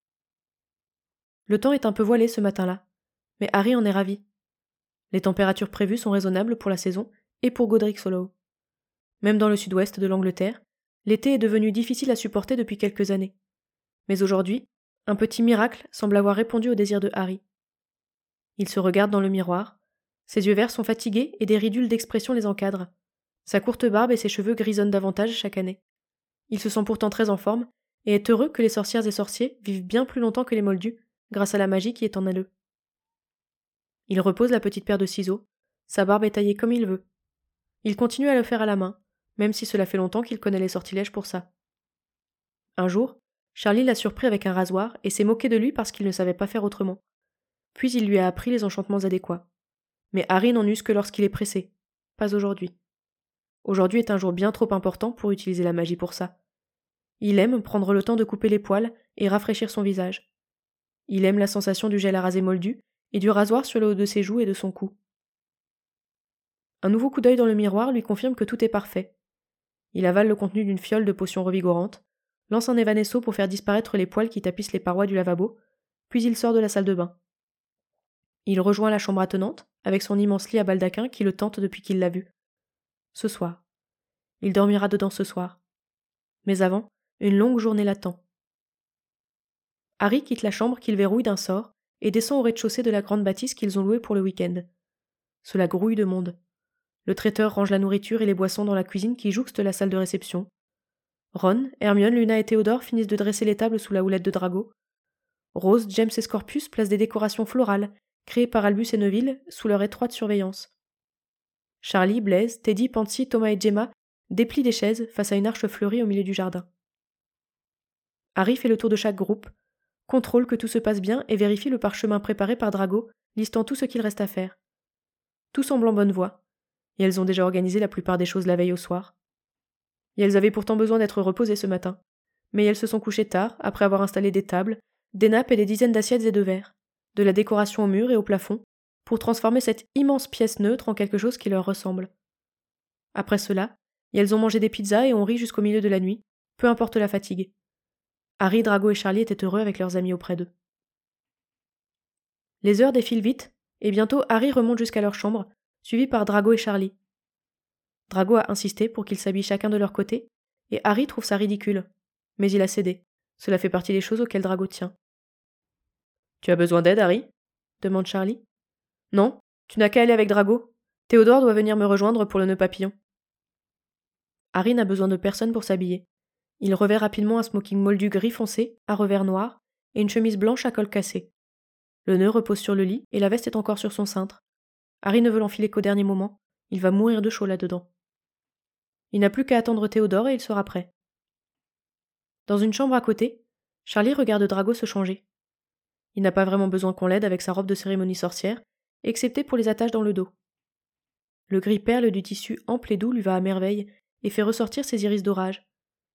S1: Le temps est un peu voilé ce matin-là, mais Harry en est ravi. Les températures prévues sont raisonnables pour la saison et pour Godric Hollow. Même dans le sud-ouest de l'Angleterre, l'été est devenu difficile à supporter depuis quelques années. Mais aujourd'hui, un petit miracle semble avoir répondu au désir de Harry. Il se regarde dans le miroir. Ses yeux verts sont fatigués et des ridules d'expression les encadrent. Sa courte barbe et ses cheveux grisonnent davantage chaque année. Il se sent pourtant très en forme et est heureux que les sorcières et sorciers vivent bien plus longtemps que les moldus, grâce à la magie qui est en eux. Il repose la petite paire de ciseaux. Sa barbe est taillée comme il veut. Il continue à le faire à la main, même si cela fait longtemps qu'il connaît les sortilèges pour ça. Un jour, Charlie l'a surpris avec un rasoir et s'est moqué de lui parce qu'il ne savait pas faire autrement. Puis il lui a appris les enchantements adéquats. Mais Harry n'en use que lorsqu'il est pressé. Pas aujourd'hui. Aujourd'hui est un jour bien trop important pour utiliser la magie pour ça. Il aime prendre le temps de couper les poils et rafraîchir son visage. Il aime la sensation du gel à raser moldu et du rasoir sur le haut de ses joues et de son cou. Un nouveau coup d'œil dans le miroir lui confirme que tout est parfait. Il avale le contenu d'une fiole de potion revigorante, lance un évanesceau pour faire disparaître les poils qui tapissent les parois du lavabo, puis il sort de la salle de bain. Il rejoint la chambre attenante, avec son immense lit à baldaquin qui le tente depuis qu'il l'a vu. Ce soir. Il dormira dedans ce soir. Mais avant, une longue journée l'attend. Harry quitte la chambre qu'il verrouille d'un sort et descend au rez-de-chaussée de la grande bâtisse qu'ils ont louée pour le week-end. Cela grouille de monde. Le traiteur range la nourriture et les boissons dans la cuisine qui jouxte la salle de réception. Ron, Hermione, Luna et Théodore finissent de dresser les tables sous la houlette de Drago. Rose, James et Scorpius placent des décorations florales, créées par Albus et Neville, sous leur étroite surveillance. Charlie, Blaise, Teddy, Pansy, Thomas et Gemma déplient des chaises face à une arche fleurie au milieu du jardin. Harry fait le tour de chaque groupe, contrôle que tout se passe bien et vérifie le parchemin préparé par Drago, listant tout ce qu'il reste à faire. Tout semble en bonne voie, et elles ont déjà organisé la plupart des choses la veille au soir. Et elles avaient pourtant besoin d'être reposées ce matin, mais elles se sont couchées tard, après avoir installé des tables, des nappes et des dizaines d'assiettes et de verres, de la décoration au mur et au plafond, pour transformer cette immense pièce neutre en quelque chose qui leur ressemble. Après cela, elles ont mangé des pizzas et ont ri jusqu'au milieu de la nuit, peu importe la fatigue. Harry, Drago et Charlie étaient heureux avec leurs amis auprès d'eux. Les heures défilent vite, et bientôt Harry remonte jusqu'à leur chambre, suivi par Drago et Charlie. Drago a insisté pour qu'ils s'habillent chacun de leur côté, et Harry trouve ça ridicule. Mais il a cédé. Cela fait partie des choses auxquelles Drago tient. « Tu as besoin d'aide, Harry ?» demande Charlie. « Non, tu n'as qu'à aller avec Drago. Théodore doit venir me rejoindre pour le nœud papillon. » Harry n'a besoin de personne pour s'habiller. Il revêt rapidement un smoking moldu gris foncé, à revers noir, et une chemise blanche à col cassé. Le nœud repose sur le lit, et la veste est encore sur son cintre. Harry ne veut l'enfiler qu'au dernier moment. Il va mourir de chaud là-dedans. Il n'a plus qu'à attendre Théodore et il sera prêt. Dans une chambre à côté, Charlie regarde Drago se changer. Il n'a pas vraiment besoin qu'on l'aide avec sa robe de cérémonie sorcière, excepté pour les attaches dans le dos. Le gris perle du tissu ample et doux lui va à merveille et fait ressortir ses iris d'orage.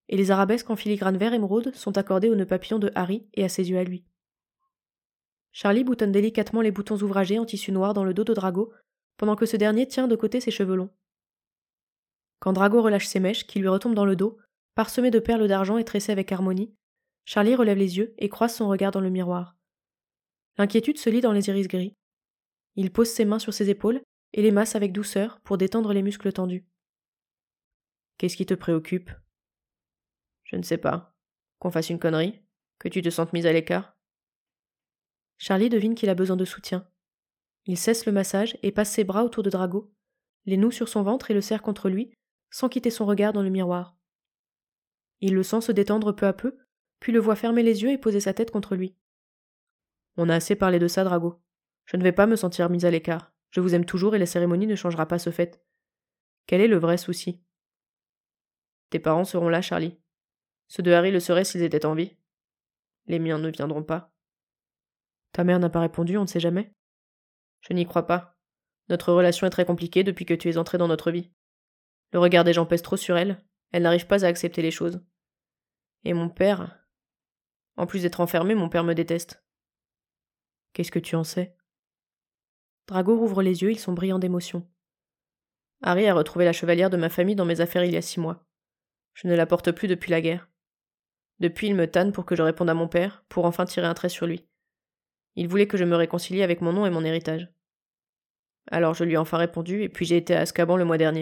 S1: et les arabesques en filigrane vert émeraude sont accordées aux nœuds papillons de Harry et à ses yeux à lui. Charlie boutonne délicatement les boutons ouvragés en tissu noir dans le dos de Drago, pendant que ce dernier tient de côté ses cheveux longs. Quand Drago relâche ses mèches, qui lui retombent dans le dos, parsemées de perles d'argent et tressées avec harmonie, Charlie relève les yeux et croise son regard dans le miroir. L'inquiétude se lit dans les iris gris. Il pose ses mains sur ses épaules et les masse avec douceur pour détendre les muscles tendus.
S2: « Qu'est-ce qui te préoccupe ? » ?»« Je ne sais pas. Qu'on fasse une connerie ? Que tu te sentes mise à l'écart ?»
S1: Charlie devine qu'il a besoin de soutien. Il cesse le massage et passe ses bras autour de Drago, les noue sur son ventre et le serre contre lui, sans quitter son regard dans le miroir. Il le sent se détendre peu à peu, puis le voit fermer les yeux et poser sa tête contre lui.
S2: « On a assez parlé de ça, Drago. Je ne vais pas me sentir mise à l'écart. Je vous aime toujours et la cérémonie ne changera pas ce fait. Quel est le vrai souci ? » ?»« Tes parents seront là, Charlie. Ceux de Harry le seraient s'ils étaient en vie. Les miens ne viendront pas. » »«
S1: Ta mère n'a pas répondu, on ne sait jamais. » »«
S2: Je n'y crois pas. Notre relation est très compliquée depuis que tu es entré dans notre vie. Le regard des gens pèse trop sur elle. Elle n'arrive pas à accepter les choses. Et mon père... En plus d'être enfermé, mon père me déteste. » »«
S1: Qu'est-ce que tu en sais ?» Drago rouvre les yeux, ils sont brillants d'émotion.
S2: « Harry a retrouvé la chevalière de ma famille dans mes affaires il y a six mois. Je ne la porte plus depuis la guerre. Depuis, il me tanne pour que je réponde à mon père, pour enfin tirer un trait sur lui. Il voulait que je me réconcilie avec mon nom et mon héritage. Alors je lui ai enfin répondu, et puis j'ai été à Azkaban le mois dernier. »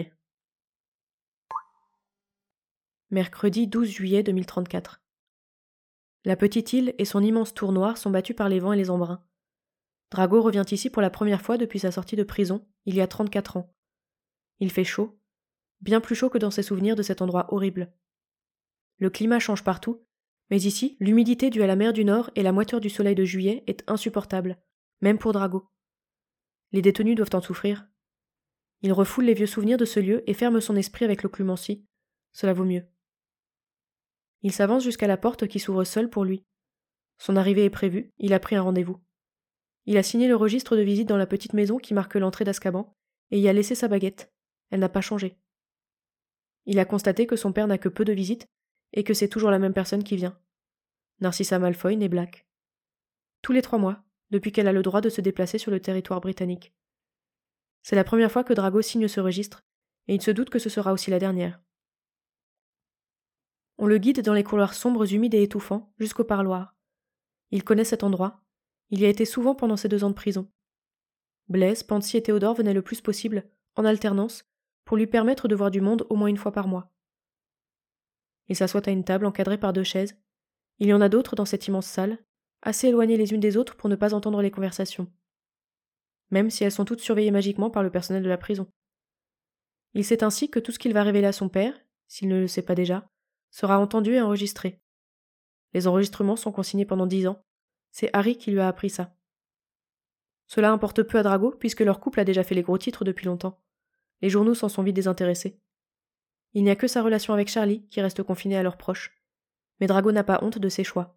S1: Mercredi douze juillet deux mille trente-quatre. La petite île et son immense tour noire sont battues par les vents et les embruns. Drago revient ici pour la première fois depuis sa sortie de prison, il y a trente-quatre ans. Il fait chaud, bien plus chaud que dans ses souvenirs de cet endroit horrible. Le climat change partout, mais ici, l'humidité due à la mer du Nord et la moiteur du soleil de juillet est insupportable, même pour Drago. Les détenus doivent en souffrir. Il refoule les vieux souvenirs de ce lieu et ferme son esprit avec l'occlumencie. Cela vaut mieux. Il s'avance jusqu'à la porte qui s'ouvre seule pour lui. Son arrivée est prévue, il a pris un rendez-vous. Il a signé le registre de visite dans la petite maison qui marque l'entrée d'Azkaban, et y a laissé sa baguette. Elle n'a pas changé. Il a constaté que son père n'a que peu de visites, et que c'est toujours la même personne qui vient. Narcissa Malfoy née Black. Tous les trois mois, depuis qu'elle a le droit de se déplacer sur le territoire britannique. C'est la première fois que Drago signe ce registre, et il se doute que ce sera aussi la dernière. On le guide dans les couloirs sombres, humides et étouffants, jusqu'au parloir. Il connaît cet endroit. Il y a été souvent pendant ses deux ans de prison. Blaise, Pansy et Théodore venaient le plus possible, en alternance, pour lui permettre de voir du monde au moins une fois par mois. Il s'assoit à une table encadrée par deux chaises. Il y en a d'autres dans cette immense salle, assez éloignées les unes des autres pour ne pas entendre les conversations. Même si elles sont toutes surveillées magiquement par le personnel de la prison. Il sait ainsi que tout ce qu'il va révéler à son père, s'il ne le sait pas déjà, sera entendu et enregistré. Les enregistrements sont consignés pendant dix ans. C'est Harry qui lui a appris ça. Cela importe peu à Drago, puisque leur couple a déjà fait les gros titres depuis longtemps. Les journaux s'en sont vite désintéressés. Il n'y a que sa relation avec Charlie qui reste confinée à leurs proches. Mais Drago n'a pas honte de ses choix.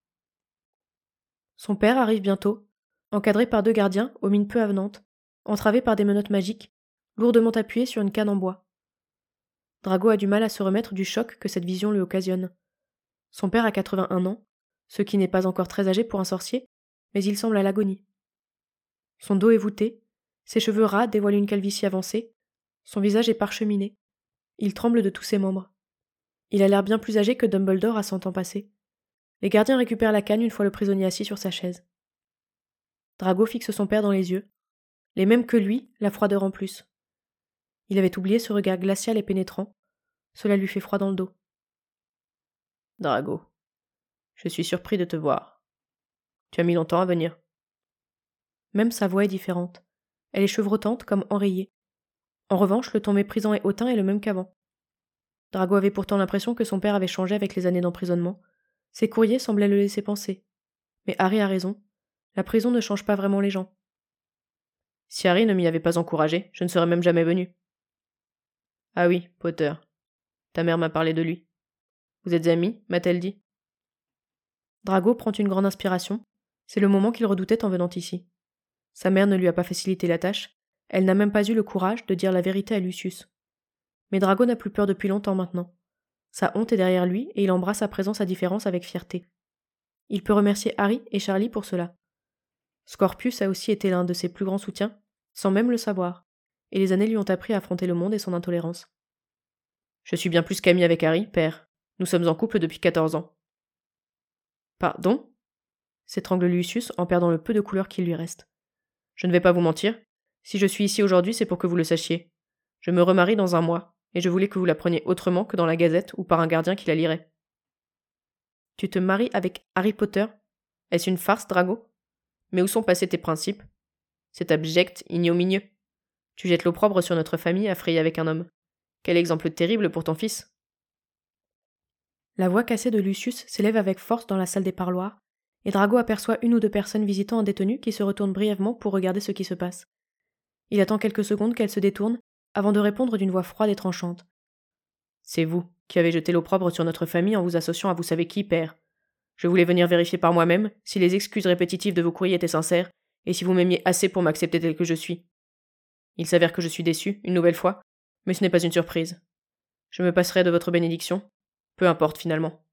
S1: Son père arrive bientôt, encadré par deux gardiens aux mines peu avenantes, entravés par des menottes magiques, lourdement appuyées sur une canne en bois. Drago a du mal à se remettre du choc que cette vision lui occasionne. Son père a quatre-vingt-un ans, ce qui n'est pas encore très âgé pour un sorcier, mais il semble à l'agonie. Son dos est voûté, ses cheveux ras dévoilent une calvitie avancée, son visage est parcheminé. Il tremble de tous ses membres. Il a l'air bien plus âgé que Dumbledore à cent ans passés. Les gardiens récupèrent la canne une fois le prisonnier assis sur sa chaise. Drago fixe son père dans les yeux. Les mêmes que lui, la froideur en plus. Il avait oublié ce regard glacial et pénétrant. Cela lui fait froid dans le dos.
S2: « Drago, je suis surpris de te voir. Tu as mis longtemps à venir. »
S1: Même sa voix est différente. Elle est chevrotante comme enrayée. En revanche, le ton méprisant et hautain est le même qu'avant. Drago avait pourtant l'impression que son père avait changé avec les années d'emprisonnement. Ses courriers semblaient le laisser penser. Mais Harry a raison. La prison ne change pas vraiment les gens.
S2: « Si Harry ne m'y avait pas encouragé, je ne serais même jamais venu. »« Ah oui, Potter. Ta mère m'a parlé de lui. Vous êtes amis, m'a-t-elle dit. »
S1: Drago prend une grande inspiration. C'est le moment qu'il redoutait en venant ici. Sa mère ne lui a pas facilité la tâche. Elle n'a même pas eu le courage de dire la vérité à Lucius. Mais Drago n'a plus peur depuis longtemps maintenant. Sa honte est derrière lui et il embrasse à présent sa différence avec fierté. Il peut remercier Harry et Charlie pour cela. Scorpius a aussi été l'un de ses plus grands soutiens, sans même le savoir, et les années lui ont appris à affronter le monde et son intolérance. Je suis bien plus qu'ami avec Harry, père. Nous sommes en couple depuis quatorze ans. Pardon ? S'étrangle Lucius en perdant le peu de couleur qu'il lui reste. Je ne vais pas vous mentir. Si je suis ici aujourd'hui, c'est pour que vous le sachiez. Je me remarie dans un mois, et je voulais que vous l'appreniez autrement que dans la Gazette ou par un gardien qui la lirait. Tu te maries avec Harry Potter ? Est-ce une farce, Drago ? Mais où sont passés tes principes ? C'est abject, ignominieux. Tu jettes l'opprobre sur notre famille à frayer avec un homme. Quel exemple terrible pour ton fils. La voix cassée de Lucius s'élève avec force dans la salle des parloirs, et Drago aperçoit une ou deux personnes visitant un détenu qui se retourne brièvement pour regarder ce qui se passe. Il attend quelques secondes qu'elle se détourne, avant de répondre d'une voix froide et tranchante. C'est vous qui avez jeté l'opprobre sur notre famille en vous associant à vous savez qui, père. Je voulais venir vérifier par moi-même si les excuses répétitives de vos courriers étaient sincères, et si vous m'aimiez assez pour m'accepter tel que je suis. Il s'avère que je suis déçu, une nouvelle fois, mais ce n'est pas une surprise. Je me passerai de votre bénédiction. Peu importe, finalement.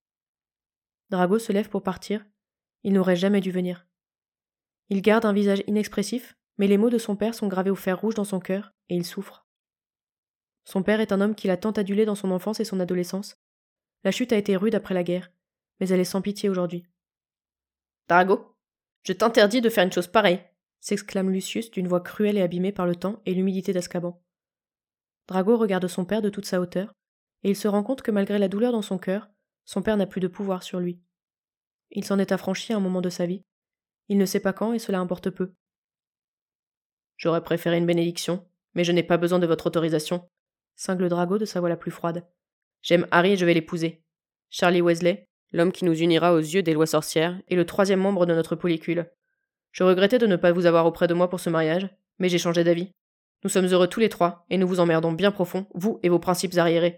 S1: Drago se lève pour partir. Il n'aurait jamais dû venir. Il garde un visage inexpressif, mais les mots de son père sont gravés au fer rouge dans son cœur, et il souffre. Son père est un homme qu'il a tant adulé dans son enfance et son adolescence. La chute a été rude après la guerre, mais elle est sans pitié aujourd'hui. Drago, je t'interdis de faire une chose pareille, s'exclame Lucius d'une voix cruelle et abîmée par le temps et l'humidité d'Azkaban. Drago regarde son père de toute sa hauteur, et il se rend compte que malgré la douleur dans son cœur, son père n'a plus de pouvoir sur lui. Il s'en est affranchi à un moment de sa vie. Il ne sait pas quand et cela importe peu. J'aurais préféré une bénédiction, mais je n'ai pas besoin de votre autorisation, cingle Drago de sa voix la plus froide. J'aime Harry et je vais l'épouser. Charlie Weasley, l'homme qui nous unira aux yeux des lois sorcières, est le troisième membre de notre polycule. Je regrettais de ne pas vous avoir auprès de moi pour ce mariage, mais j'ai changé d'avis. Nous sommes heureux tous les trois, et nous vous emmerdons bien profond, vous et vos principes arriérés.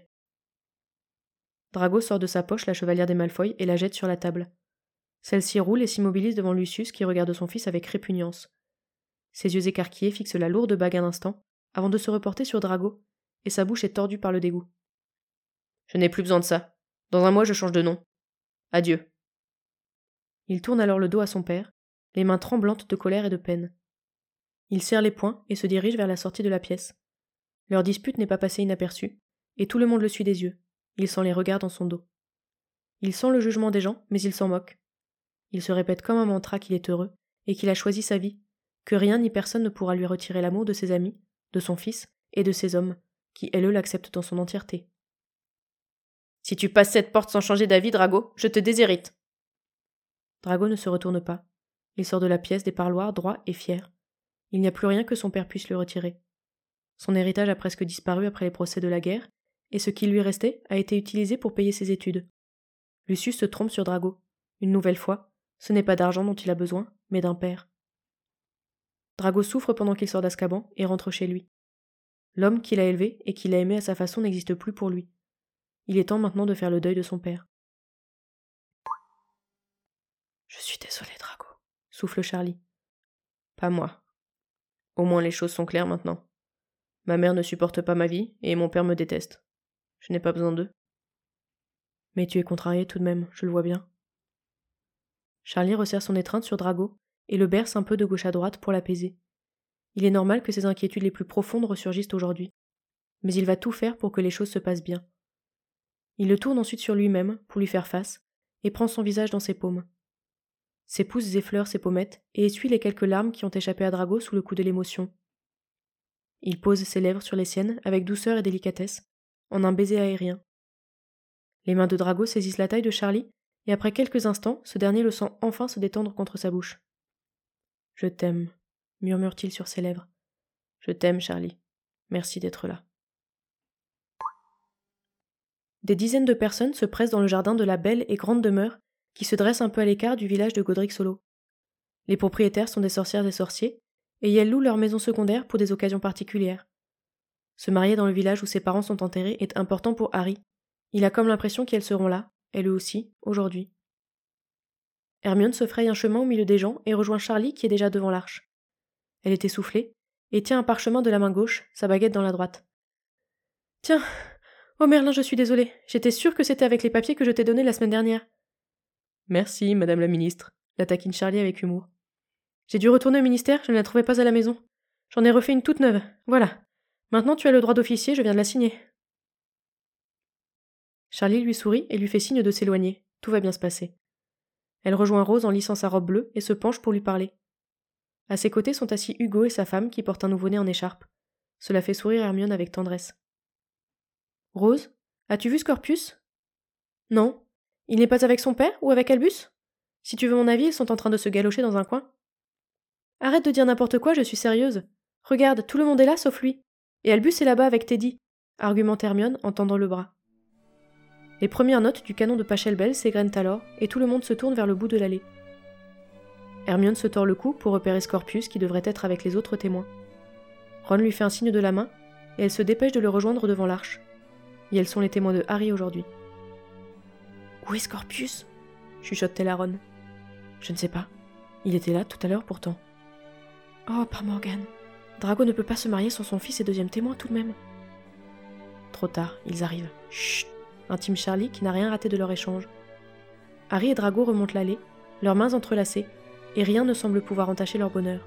S1: Drago sort de sa poche la chevalière des Malfoy et la jette sur la table. Celle-ci roule et s'immobilise devant Lucius qui regarde son fils avec répugnance. Ses yeux écarquillés fixent la lourde bague un instant, avant de se reporter sur Drago, et sa bouche est tordue par le dégoût. Je n'ai plus besoin de ça. Dans un mois, je change de nom. Adieu. Il tourne alors le dos à son père, les mains tremblantes de colère et de peine. Il serre les poings et se dirige vers la sortie de la pièce. Leur dispute n'est pas passée inaperçue, et tout le monde le suit des yeux. Il sent les regards dans son dos. Il sent le jugement des gens, mais il s'en moque. Il se répète comme un mantra qu'il est heureux, et qu'il a choisi sa vie, que rien ni personne ne pourra lui retirer l'amour de ses amis, de son fils et de ses hommes, qui, elles, l'acceptent dans son entièreté. Si tu passes cette porte sans changer d'avis, Drago, je te déshérite. Drago ne se retourne pas. Il sort de la pièce des parloirs droit et fier. Il n'y a plus rien que son père puisse lui retirer. Son héritage a presque disparu après les procès de la guerre, et ce qui lui restait a été utilisé pour payer ses études. Lucius se trompe sur Drago. Une nouvelle fois, ce n'est pas d'argent dont il a besoin, mais d'un père. Drago souffre pendant qu'il sort d'Azkaban et rentre chez lui. L'homme qu'il a élevé et qu'il a aimé à sa façon n'existe plus pour lui. Il est temps maintenant de faire le deuil de son père. Je suis désolé, Drago, souffle Charlie. Pas moi. Au moins les choses sont claires maintenant. Ma mère ne supporte pas ma vie et mon père me déteste. Je n'ai pas besoin d'eux. Mais tu es contrarié tout de même, je le vois bien. Charlie resserre son étreinte sur Drago et le berce un peu de gauche à droite pour l'apaiser. Il est normal que ses inquiétudes les plus profondes ressurgissent aujourd'hui. Mais il va tout faire pour que les choses se passent bien. Il le tourne ensuite sur lui-même pour lui faire face et prend son visage dans ses paumes. Ses pouces effleurent ses pommettes et essuient les quelques larmes qui ont échappé à Drago sous le coup de l'émotion. Il pose ses lèvres sur les siennes avec douceur et délicatesse, en un baiser aérien. Les mains de Drago saisissent la taille de Charlie, et après quelques instants, ce dernier le sent enfin se détendre contre sa bouche. « Je t'aime », murmure-t-il sur ses lèvres. « Je t'aime, Charlie. Merci d'être là. » Des dizaines de personnes se pressent dans le jardin de la belle et grande demeure qui se dresse un peu à l'écart du village de Godric Hollow. Les propriétaires sont des sorcières et sorciers, et elles louent leur maison secondaire pour des occasions particulières. Se marier dans le village où ses parents sont enterrés est important pour Harry. Il a comme l'impression qu'elles seront là, elles aussi, aujourd'hui. Hermione se fraye un chemin au milieu des gens et rejoint Charlie qui est déjà devant l'arche. Elle est essoufflée, et tient un parchemin de la main gauche, sa baguette dans la droite. « Tiens, Oh Merlin, je suis désolée. J'étais sûre que c'était avec les papiers que je t'ai donnés la semaine dernière.
S2: Merci, madame la ministre, la taquine Charlie avec humour.
S1: J'ai dû retourner au ministère, je ne la trouvais pas à la maison. J'en ai refait une toute neuve. Voilà. Maintenant tu as le droit d'officier, je viens de la signer. Charlie lui sourit et lui fait signe de s'éloigner. Tout va bien se passer. Elle rejoint Rose en lissant sa robe bleue et se penche pour lui parler. À ses côtés sont assis Hugo et sa femme qui portent un nouveau-né en écharpe. Cela fait sourire Hermione avec tendresse. Rose, as-tu vu Scorpius? Non. Il n'est pas avec son père ou avec Albus? Si tu veux mon avis, ils sont en train de se galocher dans un coin. Arrête de dire n'importe quoi, je suis sérieuse. Regarde, tout le monde est là sauf lui. Et Albus est là-bas avec Teddy, argumente Hermione en tendant le bras. Les premières notes du canon de Pachelbel s'égrènent alors, et tout le monde se tourne vers le bout de l'allée. Hermione se tord le cou pour repérer Scorpius qui devrait être avec les autres témoins. Ron lui fait un signe de la main, et elle se dépêche de le rejoindre devant l'arche. Et elles sont les témoins de Harry aujourd'hui. « Où est Scorpius ?» chuchote-t-elle à Ron. « Je ne sais pas. Il était là tout à l'heure pourtant. »« Oh, par Morgane. Drago ne peut pas se marier sans son fils et deuxième témoin tout de même. » Trop tard, ils arrivent. « Chut !» intime Charlie qui n'a rien raté de leur échange. Harry et Drago remontent l'allée, leurs mains entrelacées, et rien ne semble pouvoir entacher leur bonheur.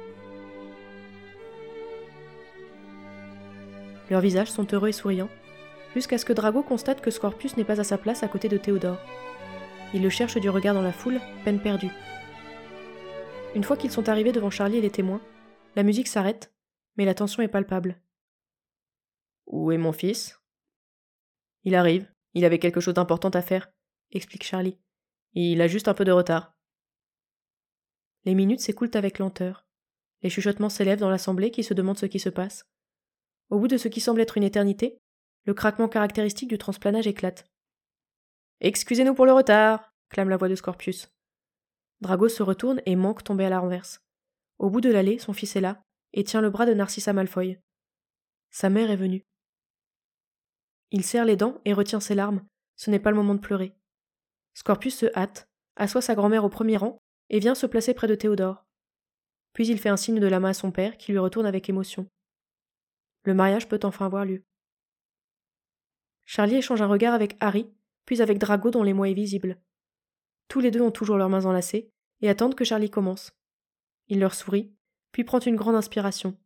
S1: Leurs visages sont heureux et souriants, jusqu'à ce que Drago constate que Scorpius n'est pas à sa place à côté de Théodore. Il le cherche du regard dans la foule, peine perdue. Une fois qu'ils sont arrivés devant Charlie et les témoins, la musique s'arrête, mais la tension est palpable.
S2: « Où est mon fils ?»« Il arrive, il avait quelque chose d'important à faire, » explique Charlie. « Il a juste un peu de retard. »
S1: Les minutes s'écoulent avec lenteur. Les chuchotements s'élèvent dans l'assemblée qui se demande ce qui se passe. Au bout de ce qui semble être une éternité, le craquement caractéristique du transplanage éclate. « Excusez-nous pour le retard !» clame la voix de Scorpius. Drago se retourne et manque tomber à la renverse. Au bout de l'allée, son fils est là, et tient le bras de Narcissa Malfoy. Sa mère est venue. Il serre les dents et retient ses larmes, ce n'est pas le moment de pleurer. Scorpius se hâte, assoit sa grand-mère au premier rang, et vient se placer près de Théodore. Puis il fait un signe de la main à son père, qui lui retourne avec émotion. Le mariage peut enfin avoir lieu. Charlie échange un regard avec Harry, puis avec Drago dont l'émoi est visible. Tous les deux ont toujours leurs mains enlacées, et attendent que Charlie commence. Il leur sourit, puis prend une grande inspiration.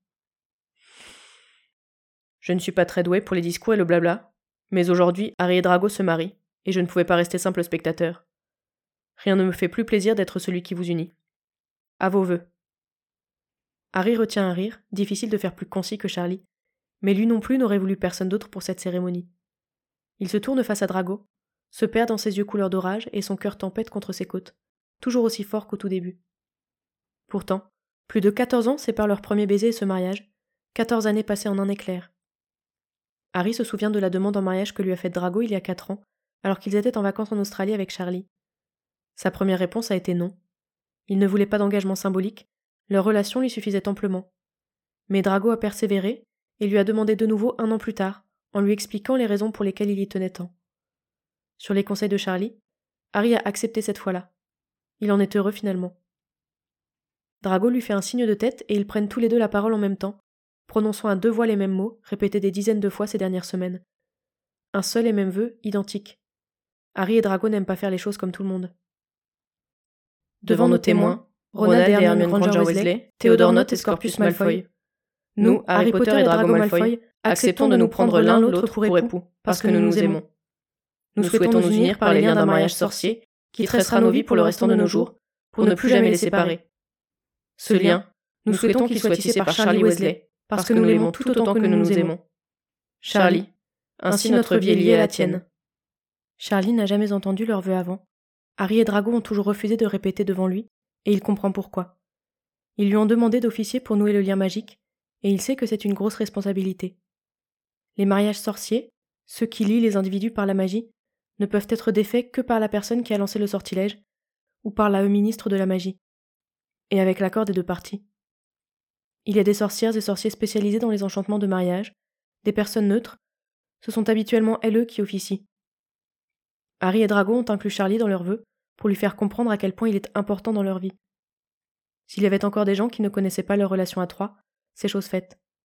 S2: Je ne suis pas très doué pour les discours et le blabla, mais aujourd'hui Harry et Drago se marient, et je ne pouvais pas rester simple spectateur. Rien ne me fait plus plaisir d'être celui qui vous unit. À vos vœux. Harry retient un rire, difficile de faire plus concis que Charlie, mais lui non plus n'aurait voulu personne d'autre pour cette cérémonie. Il se tourne face à Drago, se perd dans ses yeux couleur d'orage et son cœur tempête contre ses côtes, toujours aussi fort qu'au tout début. Pourtant, plus de quatorze ans séparent leur premier baiser et ce mariage, quatorze années passées en un éclair. Harry se souvient de la demande en mariage que lui a faite Drago il y a quatre ans, alors qu'ils étaient en vacances en Australie avec Charlie. Sa première réponse a été non. Il ne voulait pas d'engagement symbolique, leur relation lui suffisait amplement. Mais Drago a persévéré et lui a demandé de nouveau un an plus tard, en lui expliquant les raisons pour lesquelles il y tenait tant. Sur les conseils de Charlie, Harry a accepté cette fois-là. Il en est heureux finalement. Drago lui fait un signe de tête et ils prennent tous les deux la parole en même temps, prononçant à deux voix les mêmes mots, répétés des dizaines de fois ces dernières semaines. Un seul et même vœu, identique. Harry et Drago n'aiment pas faire les choses comme tout le monde. Devant nos témoins, Ronald et Hermione Granger-Weasley, Théodore Nott et Scorpius Malfoy. Nous, Harry Potter et Drago Malfoy, acceptons de nous prendre l'un l'autre pour époux, parce que nous nous aimons. Nous souhaitons nous unir par les liens d'un mariage sorcier, qui tressera nos vies pour le restant de nos jours, pour ne plus jamais les séparer. Ce lien, nous souhaitons qu'il soit tissé par Charlie Weasley, parce que nous l'aimons tout autant que nous nous aimons. Charlie, ainsi notre vie est liée à la tienne.
S1: Charlie n'a jamais entendu leur vœu avant. Harry et Drago ont toujours refusé de répéter devant lui, et il comprend pourquoi. Ils lui ont demandé d'officier pour nouer le lien magique, et il sait que c'est une grosse responsabilité. Les mariages sorciers, ceux qui lient les individus par la magie, ne peuvent être défaits que par la personne qui a lancé le sortilège, ou par la ministre de la magie, et avec l'accord des deux parties. Il y a des sorcières et sorciers spécialisés dans les enchantements de mariage, des personnes neutres, ce sont habituellement elles qui officient. Harry et Drago ont inclus Charlie dans leurs vœux pour lui faire comprendre à quel point il est important dans leur vie. S'il y avait encore des gens qui ne connaissaient pas leur relation à trois, c'est chose faite.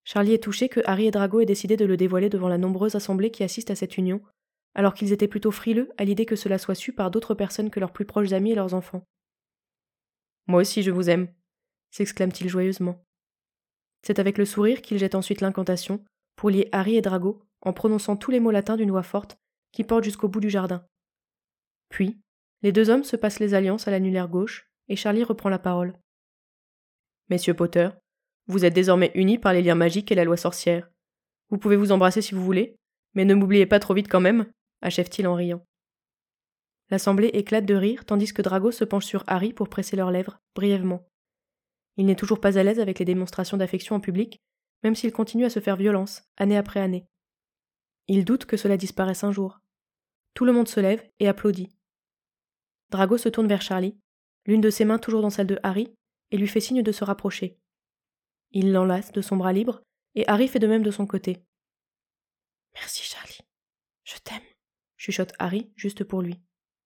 S1: Charlie est touché que Harry et Drago aient décidé de le dévoiler devant la nombreuse assemblée qui assiste à cette union, alors qu'ils étaient plutôt frileux à l'idée que cela soit su par d'autres personnes que leurs plus proches amis et leurs enfants. « Moi aussi je vous aime », s'exclame-t-il joyeusement. C'est avec le sourire qu'il jette ensuite l'incantation pour lier Harry et Drago en prononçant tous les mots latins d'une voix forte qui porte jusqu'au bout du jardin. Puis, les deux hommes se passent les alliances à l'annulaire gauche et Charlie reprend la parole. « Messieurs Potter, vous êtes désormais unis par les liens magiques et la loi sorcière. Vous pouvez vous embrasser si vous voulez, mais ne m'oubliez pas trop vite quand même, achève-t-il en riant. L'assemblée éclate de rire tandis que Drago se penche sur Harry pour presser leurs lèvres, brièvement. Il n'est toujours pas à l'aise avec les démonstrations d'affection en public, même s'il continue à se faire violence, année après année. Il doute que cela disparaisse un jour. Tout le monde se lève et applaudit. Drago se tourne vers Charlie, l'une de ses mains toujours dans celle de Harry, et lui fait signe de se rapprocher. Il l'enlace de son bras libre, et Harry fait de même de son côté. « Merci Charlie, je t'aime », chuchote Harry juste pour lui.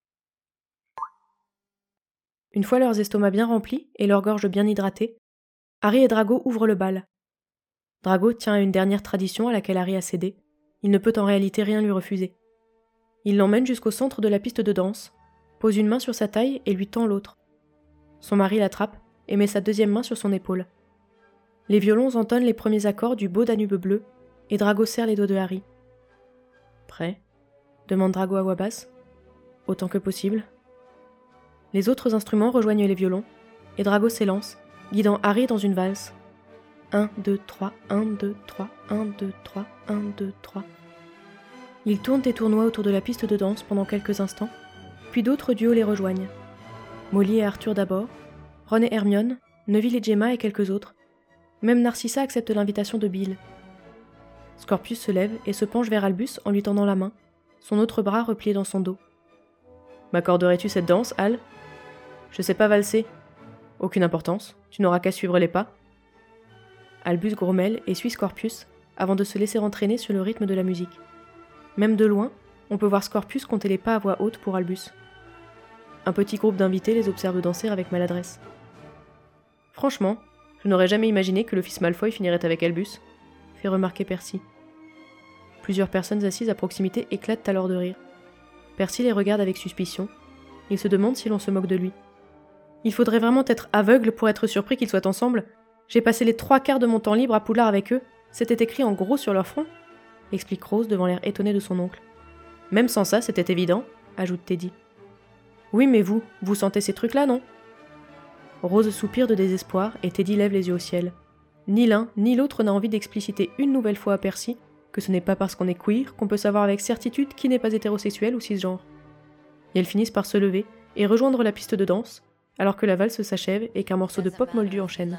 S1: Une fois leurs estomacs bien remplis et leurs gorges bien hydratées, Harry et Drago ouvrent le bal. Drago tient à une dernière tradition à laquelle Harry a cédé. Il ne peut en réalité rien lui refuser. Il l'emmène jusqu'au centre de la piste de danse, pose une main sur sa taille et lui tend l'autre. Son mari l'attrape et met sa deuxième main sur son épaule. Les violons entonnent les premiers accords du beau Danube bleu et Drago serre les doigts de Harry. « Prêt ?» demande Drago à voix basse. « Autant que possible. » Les autres instruments rejoignent les violons, et Drago s'élance, guidant Harry dans une valse. un, deux, trois, un, deux, trois, un, deux, trois, un, deux, trois. Ils tournent et tournoient autour de la piste de danse pendant quelques instants, puis d'autres duos les rejoignent. Molly et Arthur d'abord, Ron et Hermione, Neville et Gemma et quelques autres. Même Narcissa accepte l'invitation de Bill. Scorpius se lève et se penche vers Albus en lui tendant la main, son autre bras replié dans son dos. « M'accorderais-tu cette danse, Al ? Je sais pas valser. Aucune importance, tu n'auras qu'à suivre les pas. » Albus grommelle et suit Scorpius avant de se laisser entraîner sur le rythme de la musique. Même de loin, on peut voir Scorpius compter les pas à voix haute pour Albus. Un petit groupe d'invités les observe danser avec maladresse. Franchement, je n'aurais jamais imaginé que le fils Malfoy finirait avec Albus, fait remarquer Percy. Plusieurs personnes assises à proximité éclatent alors de rire. Percy les regarde avec suspicion. Il se demande si l'on se moque de lui. Il faudrait vraiment être aveugle pour être surpris qu'ils soient ensemble. J'ai passé les trois quarts de mon temps libre à Poudlard avec eux. C'était écrit en gros sur leur front, explique Rose devant l'air étonné de son oncle. Même sans ça, c'était évident, ajoute Teddy. Oui, mais vous, vous sentez ces trucs-là, non ? Rose soupire de désespoir et Teddy lève les yeux au ciel. Ni l'un ni l'autre n'a envie d'expliciter une nouvelle fois à Percy que ce n'est pas parce qu'on est queer qu'on peut savoir avec certitude qui n'est pas hétérosexuel ou cisgenre. Et elles finissent par se lever et rejoindre la piste de danse, alors que la valse s'achève et qu'un morceau de pop moldu enchaîne.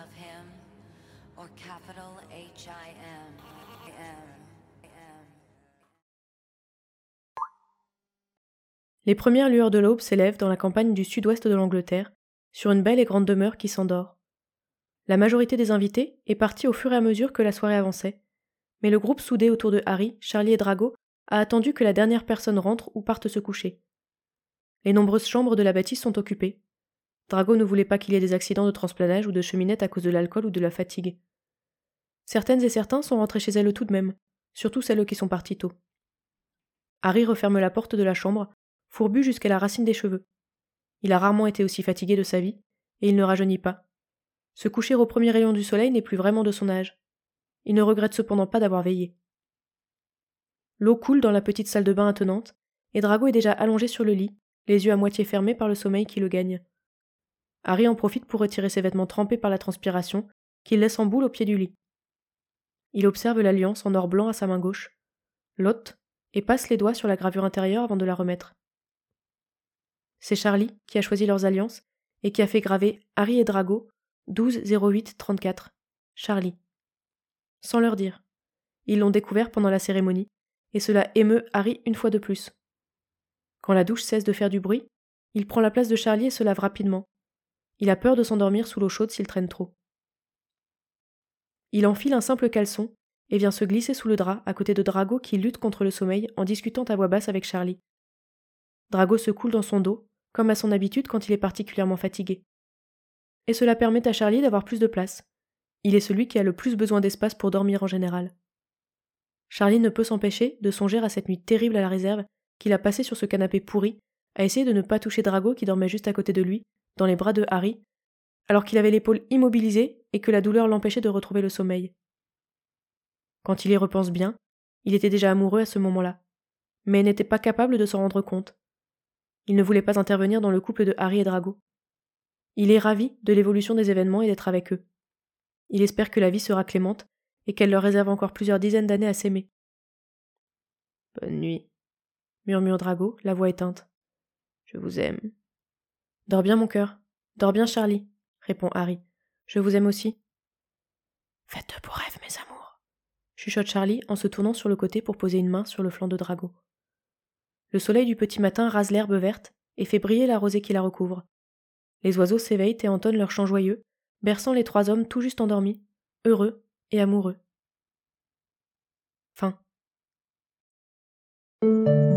S1: Les premières lueurs de l'aube s'élèvent dans la campagne du sud-ouest de l'Angleterre, sur une belle et grande demeure qui s'endort. La majorité des invités est partie au fur et à mesure que la soirée avançait, mais le groupe soudé autour de Harry, Charlie et Drago a attendu que la dernière personne rentre ou parte se coucher. Les nombreuses chambres de la bâtisse sont occupées. Drago ne voulait pas qu'il y ait des accidents de transplanage ou de cheminette à cause de l'alcool ou de la fatigue. Certaines et certains sont rentrés chez elles tout de même, surtout celles qui sont parties tôt. Harry referme la porte de la chambre, fourbu jusqu'à la racine des cheveux. Il a rarement été aussi fatigué de sa vie, et il ne rajeunit pas. Se coucher au premier rayon du soleil n'est plus vraiment de son âge. Il ne regrette cependant pas d'avoir veillé. L'eau coule dans la petite salle de bain attenante, et Drago est déjà allongé sur le lit, les yeux à moitié fermés par le sommeil qui le gagne. Harry en profite pour retirer ses vêtements trempés par la transpiration, qu'il laisse en boule au pied du lit. Il observe l'alliance en or blanc à sa main gauche, l'ôte, et passe les doigts sur la gravure intérieure avant de la remettre. C'est Charlie qui a choisi leurs alliances et qui a fait graver Harry et Drago douze zéro huit trente-quatre. Charlie. Sans leur dire. Ils l'ont découvert pendant la cérémonie, et cela émeut Harry une fois de plus. Quand la douche cesse de faire du bruit, il prend la place de Charlie et se lave rapidement. Il a peur de s'endormir sous l'eau chaude s'il traîne trop. Il enfile un simple caleçon et vient se glisser sous le drap à côté de Drago qui lutte contre le sommeil en discutant à voix basse avec Charlie. Drago se coule dans son dos, comme à son habitude quand il est particulièrement fatigué. Et cela permet à Charlie d'avoir plus de place. Il est celui qui a le plus besoin d'espace pour dormir en général. Charlie ne peut s'empêcher de songer à cette nuit terrible à la réserve qu'il a passée sur ce canapé pourri, à essayer de ne pas toucher Drago qui dormait juste à côté de lui, dans les bras de Harry, alors qu'il avait l'épaule immobilisée et que la douleur l'empêchait de retrouver le sommeil. Quand il y repense bien, il était déjà amoureux à ce moment-là, mais n'était pas capable de s'en rendre compte. Il ne voulait pas intervenir dans le couple de Harry et Drago. Il est ravi de l'évolution des événements et d'être avec eux. Il espère que la vie sera clémente et qu'elle leur réserve encore plusieurs dizaines d'années à s'aimer.
S2: Bonne nuit,
S1: murmure Drago, la voix éteinte.
S2: Je vous aime.
S1: Dors bien, mon cœur. Dors bien, Charlie, répond Harry. Je vous aime aussi. Faites de beaux rêves, mes amours, chuchote Charlie en se tournant sur le côté pour poser une main sur le flanc de Drago. Le soleil du petit matin rase l'herbe verte et fait briller la rosée qui la recouvre. Les oiseaux s'éveillent et entonnent leur chant joyeux, berçant les trois hommes tout juste endormis, heureux et amoureux. Fin.